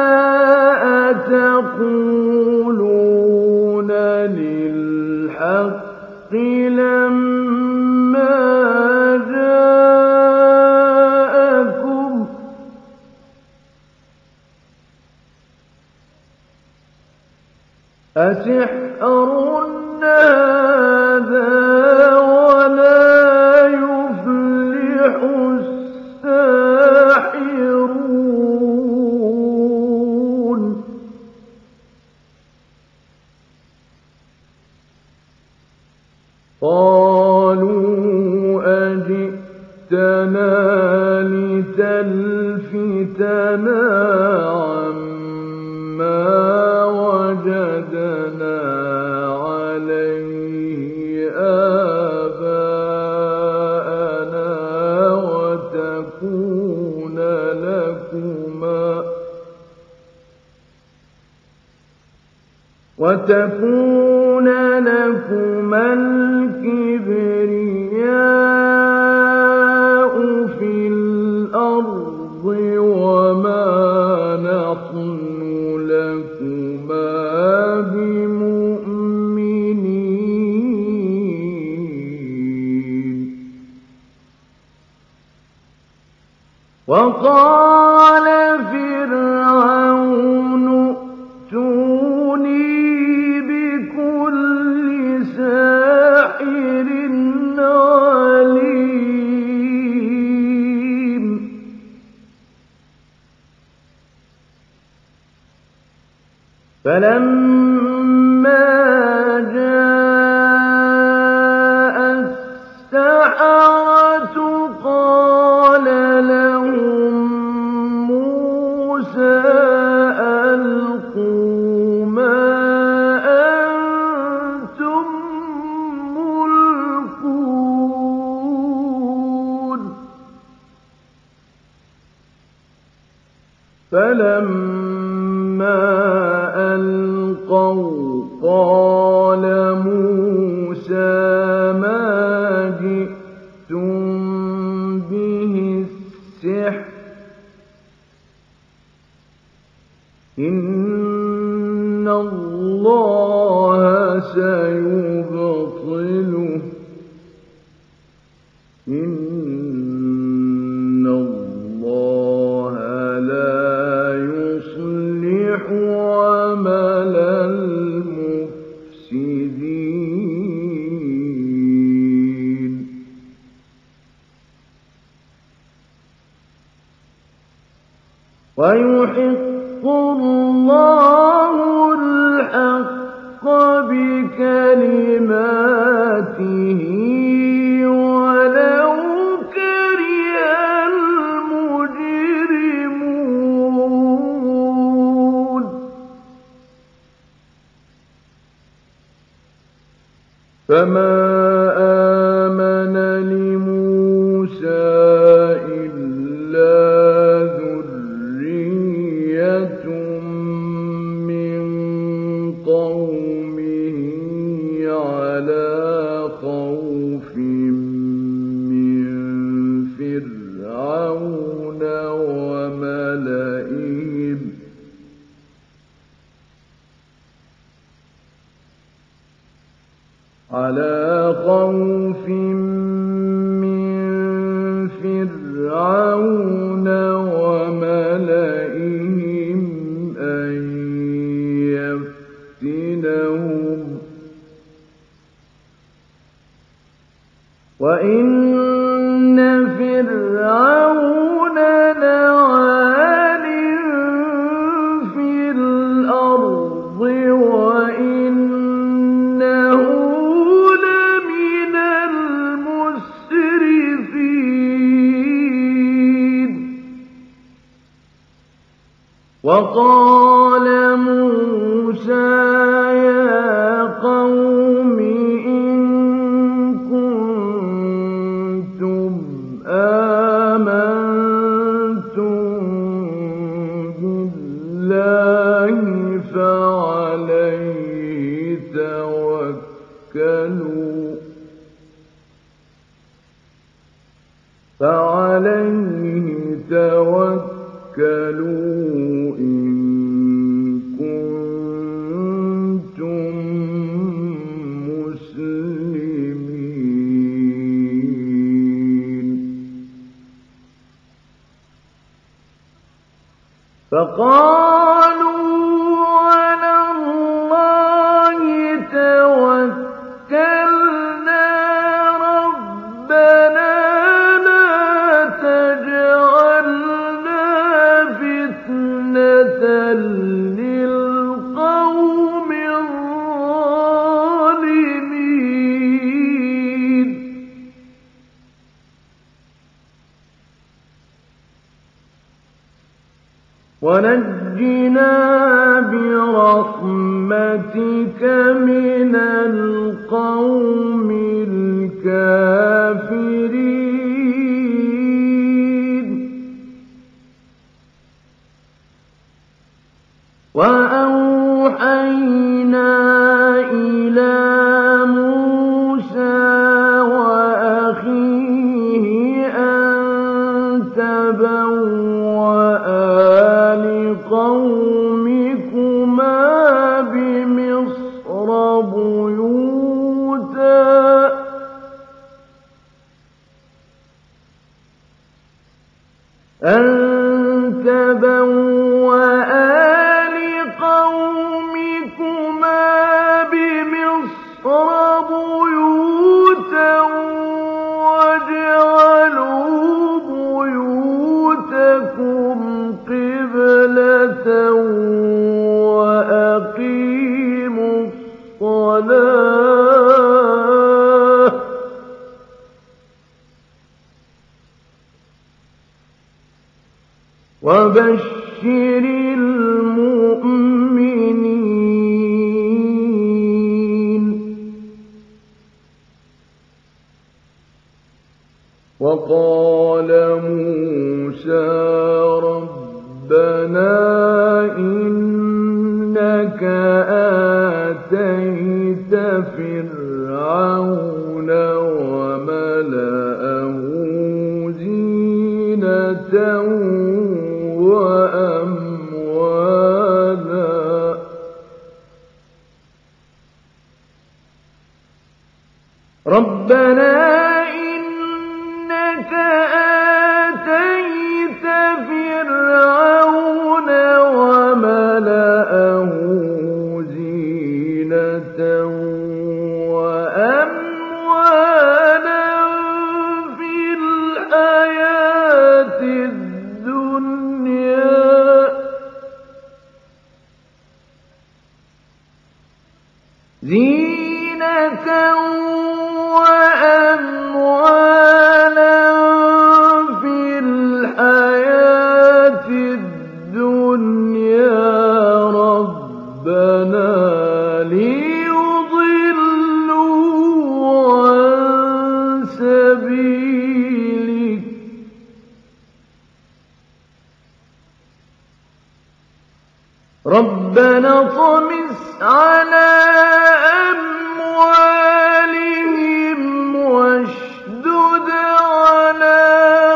أتقولون للحق لما جاءكم أسحر هذا ولا يفلح الساحرون قالوا أجئتنا لتلفتنا عما وجدنا عليه آباءنا وتكون لكما الكبرياء في الأرض وما نحن لكما بمؤمنين وقال فرعون ائتوني بكل ساحر عليم فلما جاء السحرة قال لهم موسى ألقوا ما أنتم ملقون فلما ألقوا قال موسى ما جئتم به السحر إن الله سيبطله إن الله لا يصلح عمل المفسدين ويحق الله الحق بكلماته ولو كره المجرمون فما آمن لموسى إلا ذرية من قومه على خوف من فرعون وملئهم أن يفتنهم وإن فرعون لعال في الأرض وإنه لمن المسرفين. وقال موسى يا قوم إن كنتم آمنتم بالله فعليه توكلوا إن كنتم مسلمين. فقالوا على الله توكلنا ربنا لا تجعلنا فتنة للقوم الظالمين. ونجنا برحمتك من القوم الكافرين. وأوحينا إلى موسى وأخيه أن تبوأ لقومكما بمصر بيوتا واجعلوا بيوتكم قبلة وأقيموا الصلاة وبشر المؤمنين. وقال موسى ربنا إنك آتيت فرعون وملأه زينة وأموالا ربنا إنك آتيت فرعون وملأه زينة وأموالا في الحياة الدنيا زينة وأموالا في الحياة الدنيا ربنا ليضلوا عن سبيلك ربنا طمس على أموالهم واشدد على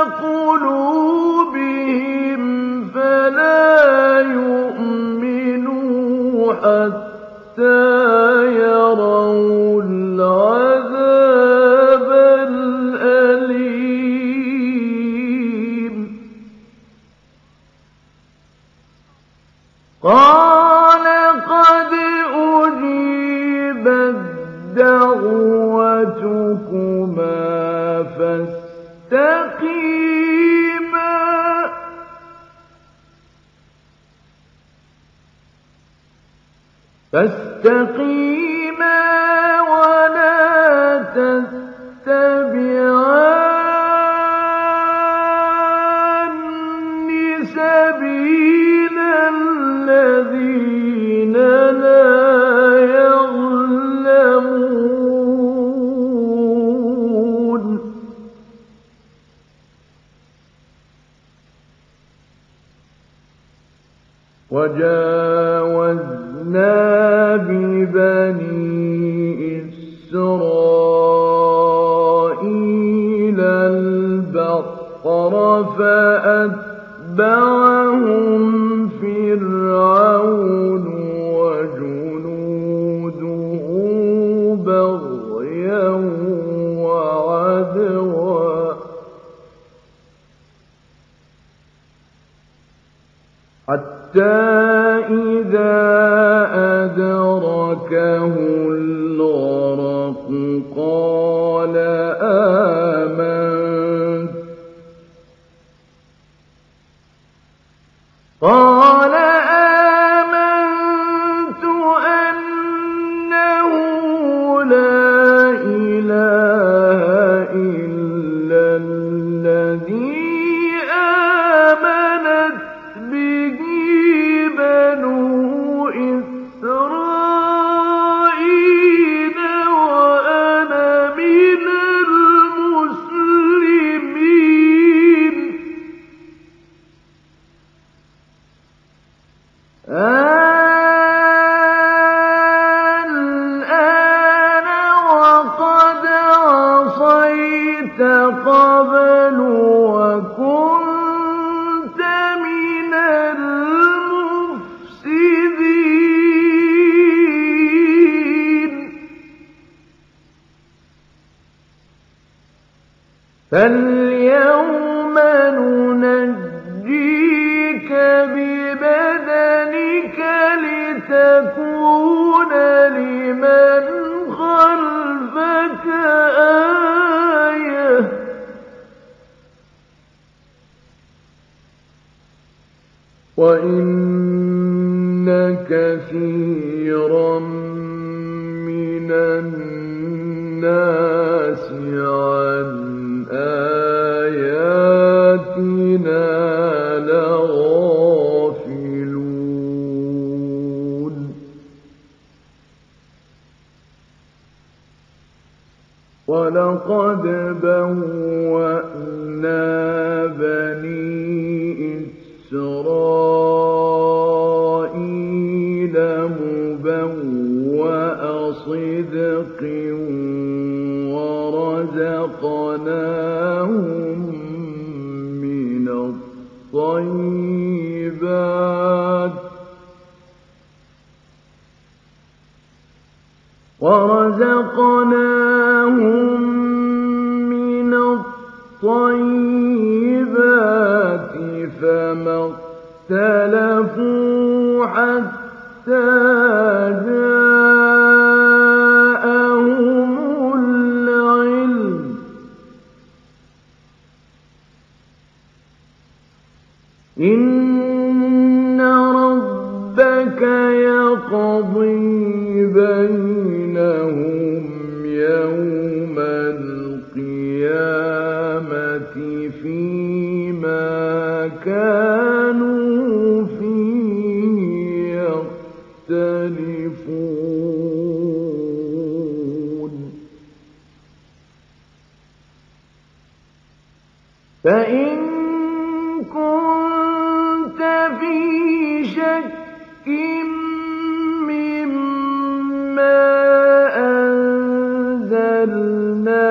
قلوبهم فلا يؤمنوا حتى يروا العذاب الأليم. قال قد أجيبت دعوتكما فاستقيما ولا تتبعان سبيل الذين لا يعلمون وجاوزنا ببني إسرائيل البحر فأتبعهم فرعون وجنوده بغيا وعدوا حتى إذا أدركه الغرق قال آمنت أنه لا إله إلا الذي آمنت به بنو إسرائيل وأنا من المسلمين الآن وقد عصيت قبل وكنت من المفسدين فاليوم ننجيك ببدنك لتكون لمن خلفك آية وإن كثيرا من الناس عن آياتنا لغافلون ولقد بوأنا بني إسرائيل مبوأ صدق ورزقناهم من الطيبات فما اختلفوا حتى جاءهم العلم إن ربك يقضي بينهم يوم القيامة فيما كانوا فيه يختلفون فإن كنت في شك مما أنزلنا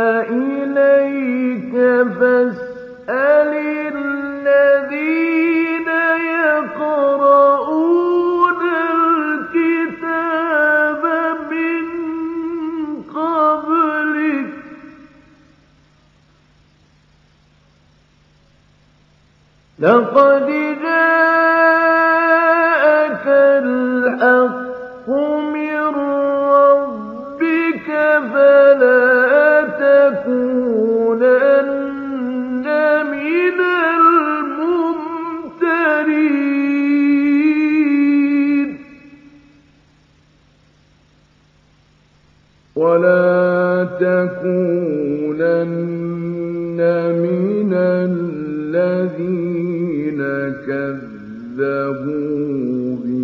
إليك فاسأل الذين يقرؤون الكتاب من قبلك لقد جاءك الحق من ربك فلا تكونن من الممترين ولا تكونن من الذين كذبوا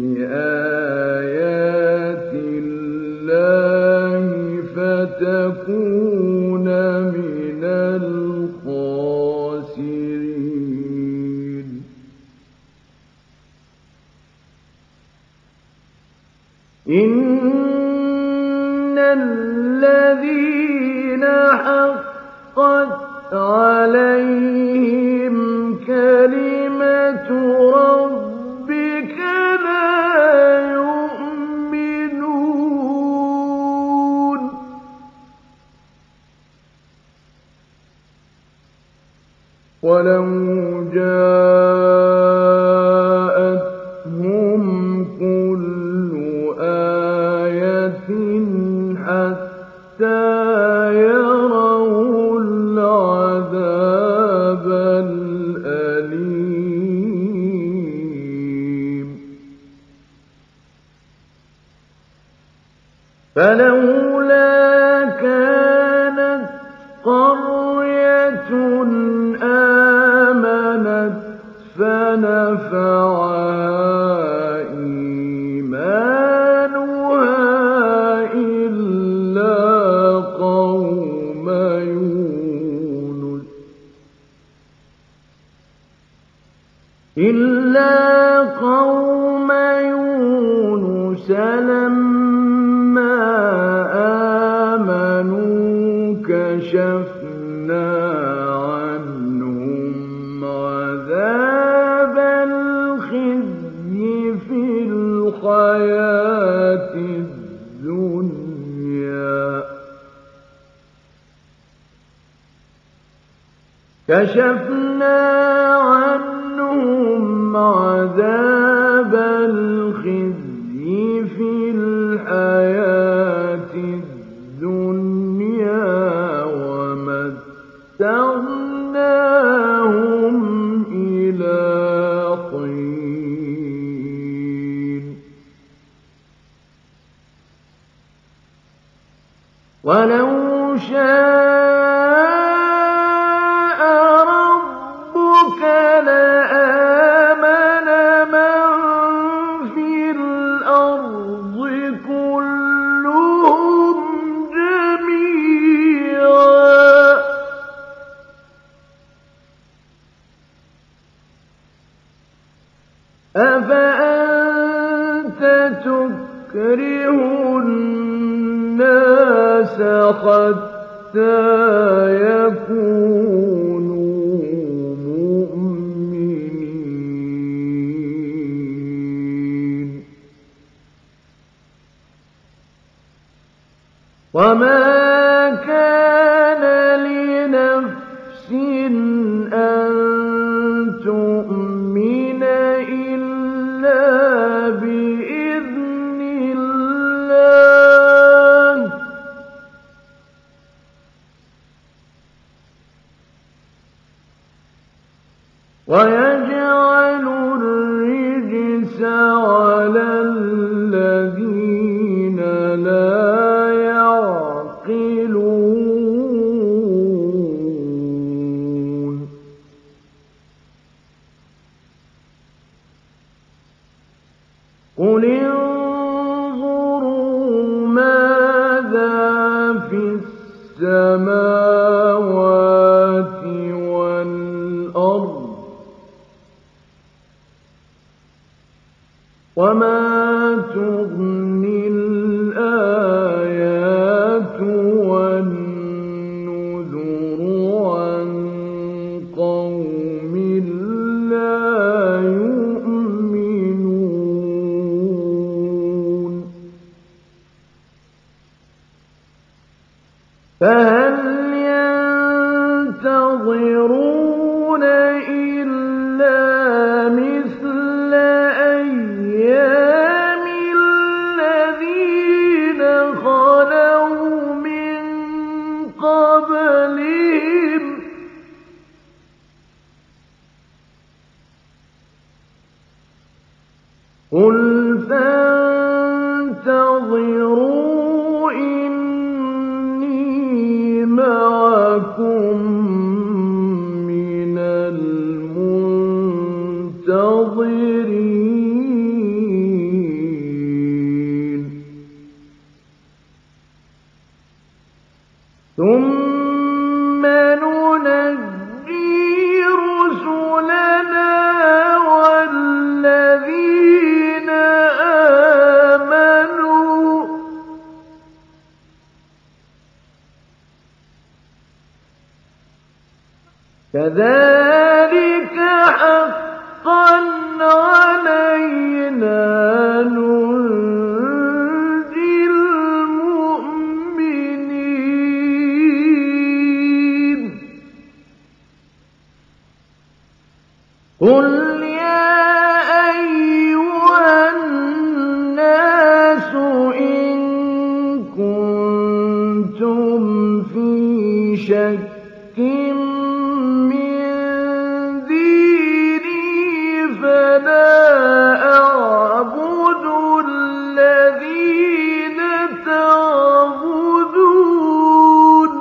إِنَّ الَّذِينَ حَقَّتْ عَلَيْهِمْ كَلِمَةُ رَبِّكَ لَا يُؤْمِنُونَ وَلَوْ جَاءَتْهُمْ كُلُّ آيَةٍ حَتَّىٰ يَرَوُا الْعَذَابَ الْأَلِيمَ فَلَوْلَا كَانَتْ قَرْيَةٌ آمَنَتْ فَنَفَعَهَا إِيمَانُهَا إِلَّا قَوْمَ يُونُسَ لَمَّا آمَنُوا كَشَفْنَا عَنْهُمْ عَذَابَ الْخِزْيِ فِي الْحَيَاةِ الدُّنْيَا وَمَتَّعْنَاهُمْ إِلَىٰ حِينٍ وَلَوْ شَاءَ رَبُّكَ لَآمَنَ مَن فِي الْأَرْضِ كُلُّهُمْ جَمِيعًا أَفَأَنتَ تُكْرِهُ النَّاسَ حَتَّىٰ يَكُونُوا مُؤْمِنِينَ وَمَا كَانَ لِنَفْسٍ أَن تُؤْمِنَ إِلَّا بِإِذْنِ اللَّهِ وَيَجْعَلُ الرِّجْسَ عَلَى الَّذِينَ لَا يَعْقِلُونَ قُلِ انظُرُوا مَاذَا فِي السَّمَاوَاتِ وَالْأَرْضِ وَمَا تُغْنِي الْآيَاتُ وَالنُّذُرُ عَن قَوْمٍ لَّا يُؤْمِنُونَ فَهَلْ يَنتَظِرُونَ إِلَّا مِثْلَ أَيَّامِ الَّذِينَ خَلَوْا مِن قَبْلِهِمْ ۚ قُلْ فَانتَظِرُوا إِنِّي مَعَكُم مِّنَ الْمُنتَظِرِينَ ثُمَّ نُنَجِّي رُسُلَنَا وَالَّذِينَ كذلك حقا علينا ننجي المؤمنين قل يا أيها الناس إن كنتم في شك من ديني فلا أعبد الذين تعبدون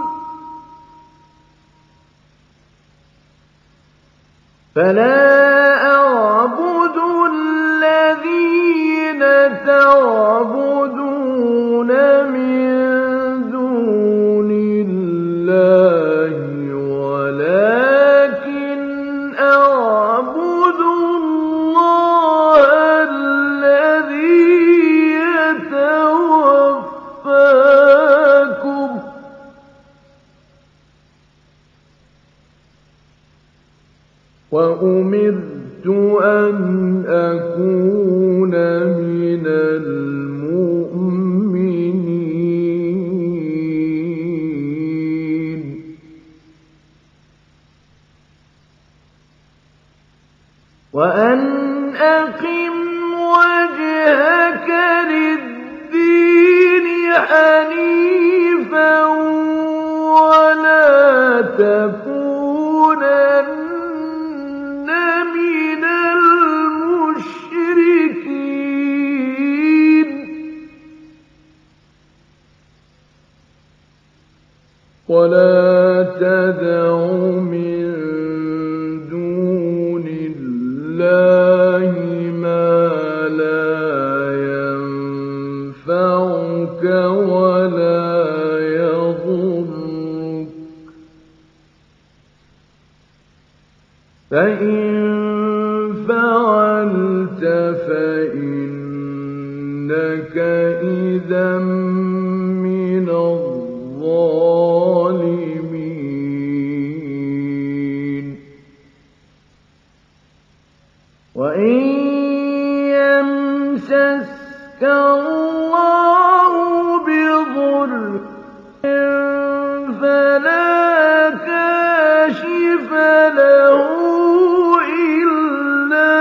من دون الله ولكن أعبد الله الذي يتوفاكم وأمرت أن أكون من المؤمنين وأن أقم وجهك للدين حنيفا ولا تكونن من المشركين ولا تدع من دون الله ما لا ينفعك ولا يضرك فإن فعلت فإنك إذا من الظالمين وإن يمسسك الله بضر فلا كاشف له إلا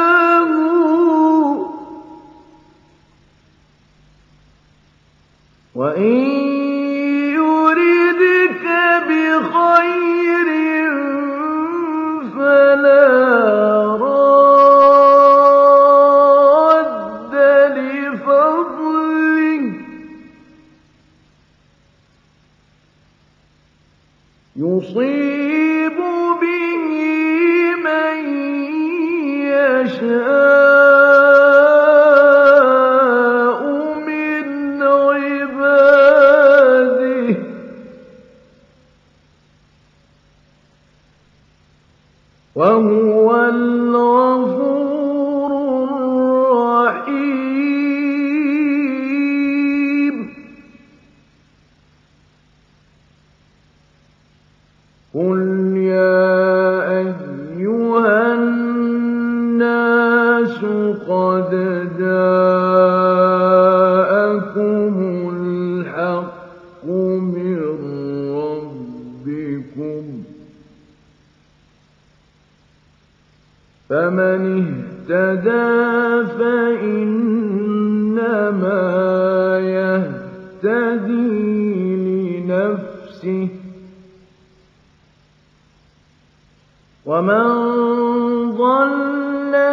هو وإن يردك بخير فلا راد لفضله يصيب به من يشاء من عباده وهو الغفور الرحيم قل يا أيها الناس قد جاءكم الحق من ربكم فمن اهتدى فإنما يهتدي لنفسه ومن ضل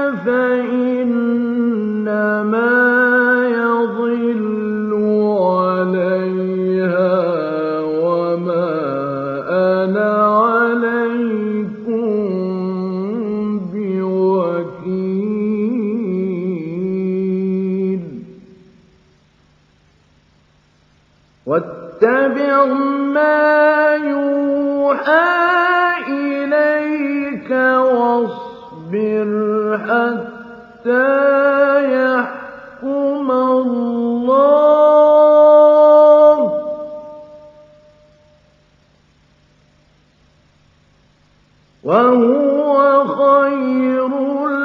فإنما يضل عليها وما أنا عليكم بوكيل واتبع ما يوحى إليك واصبر حتى يحكم الله وهو خير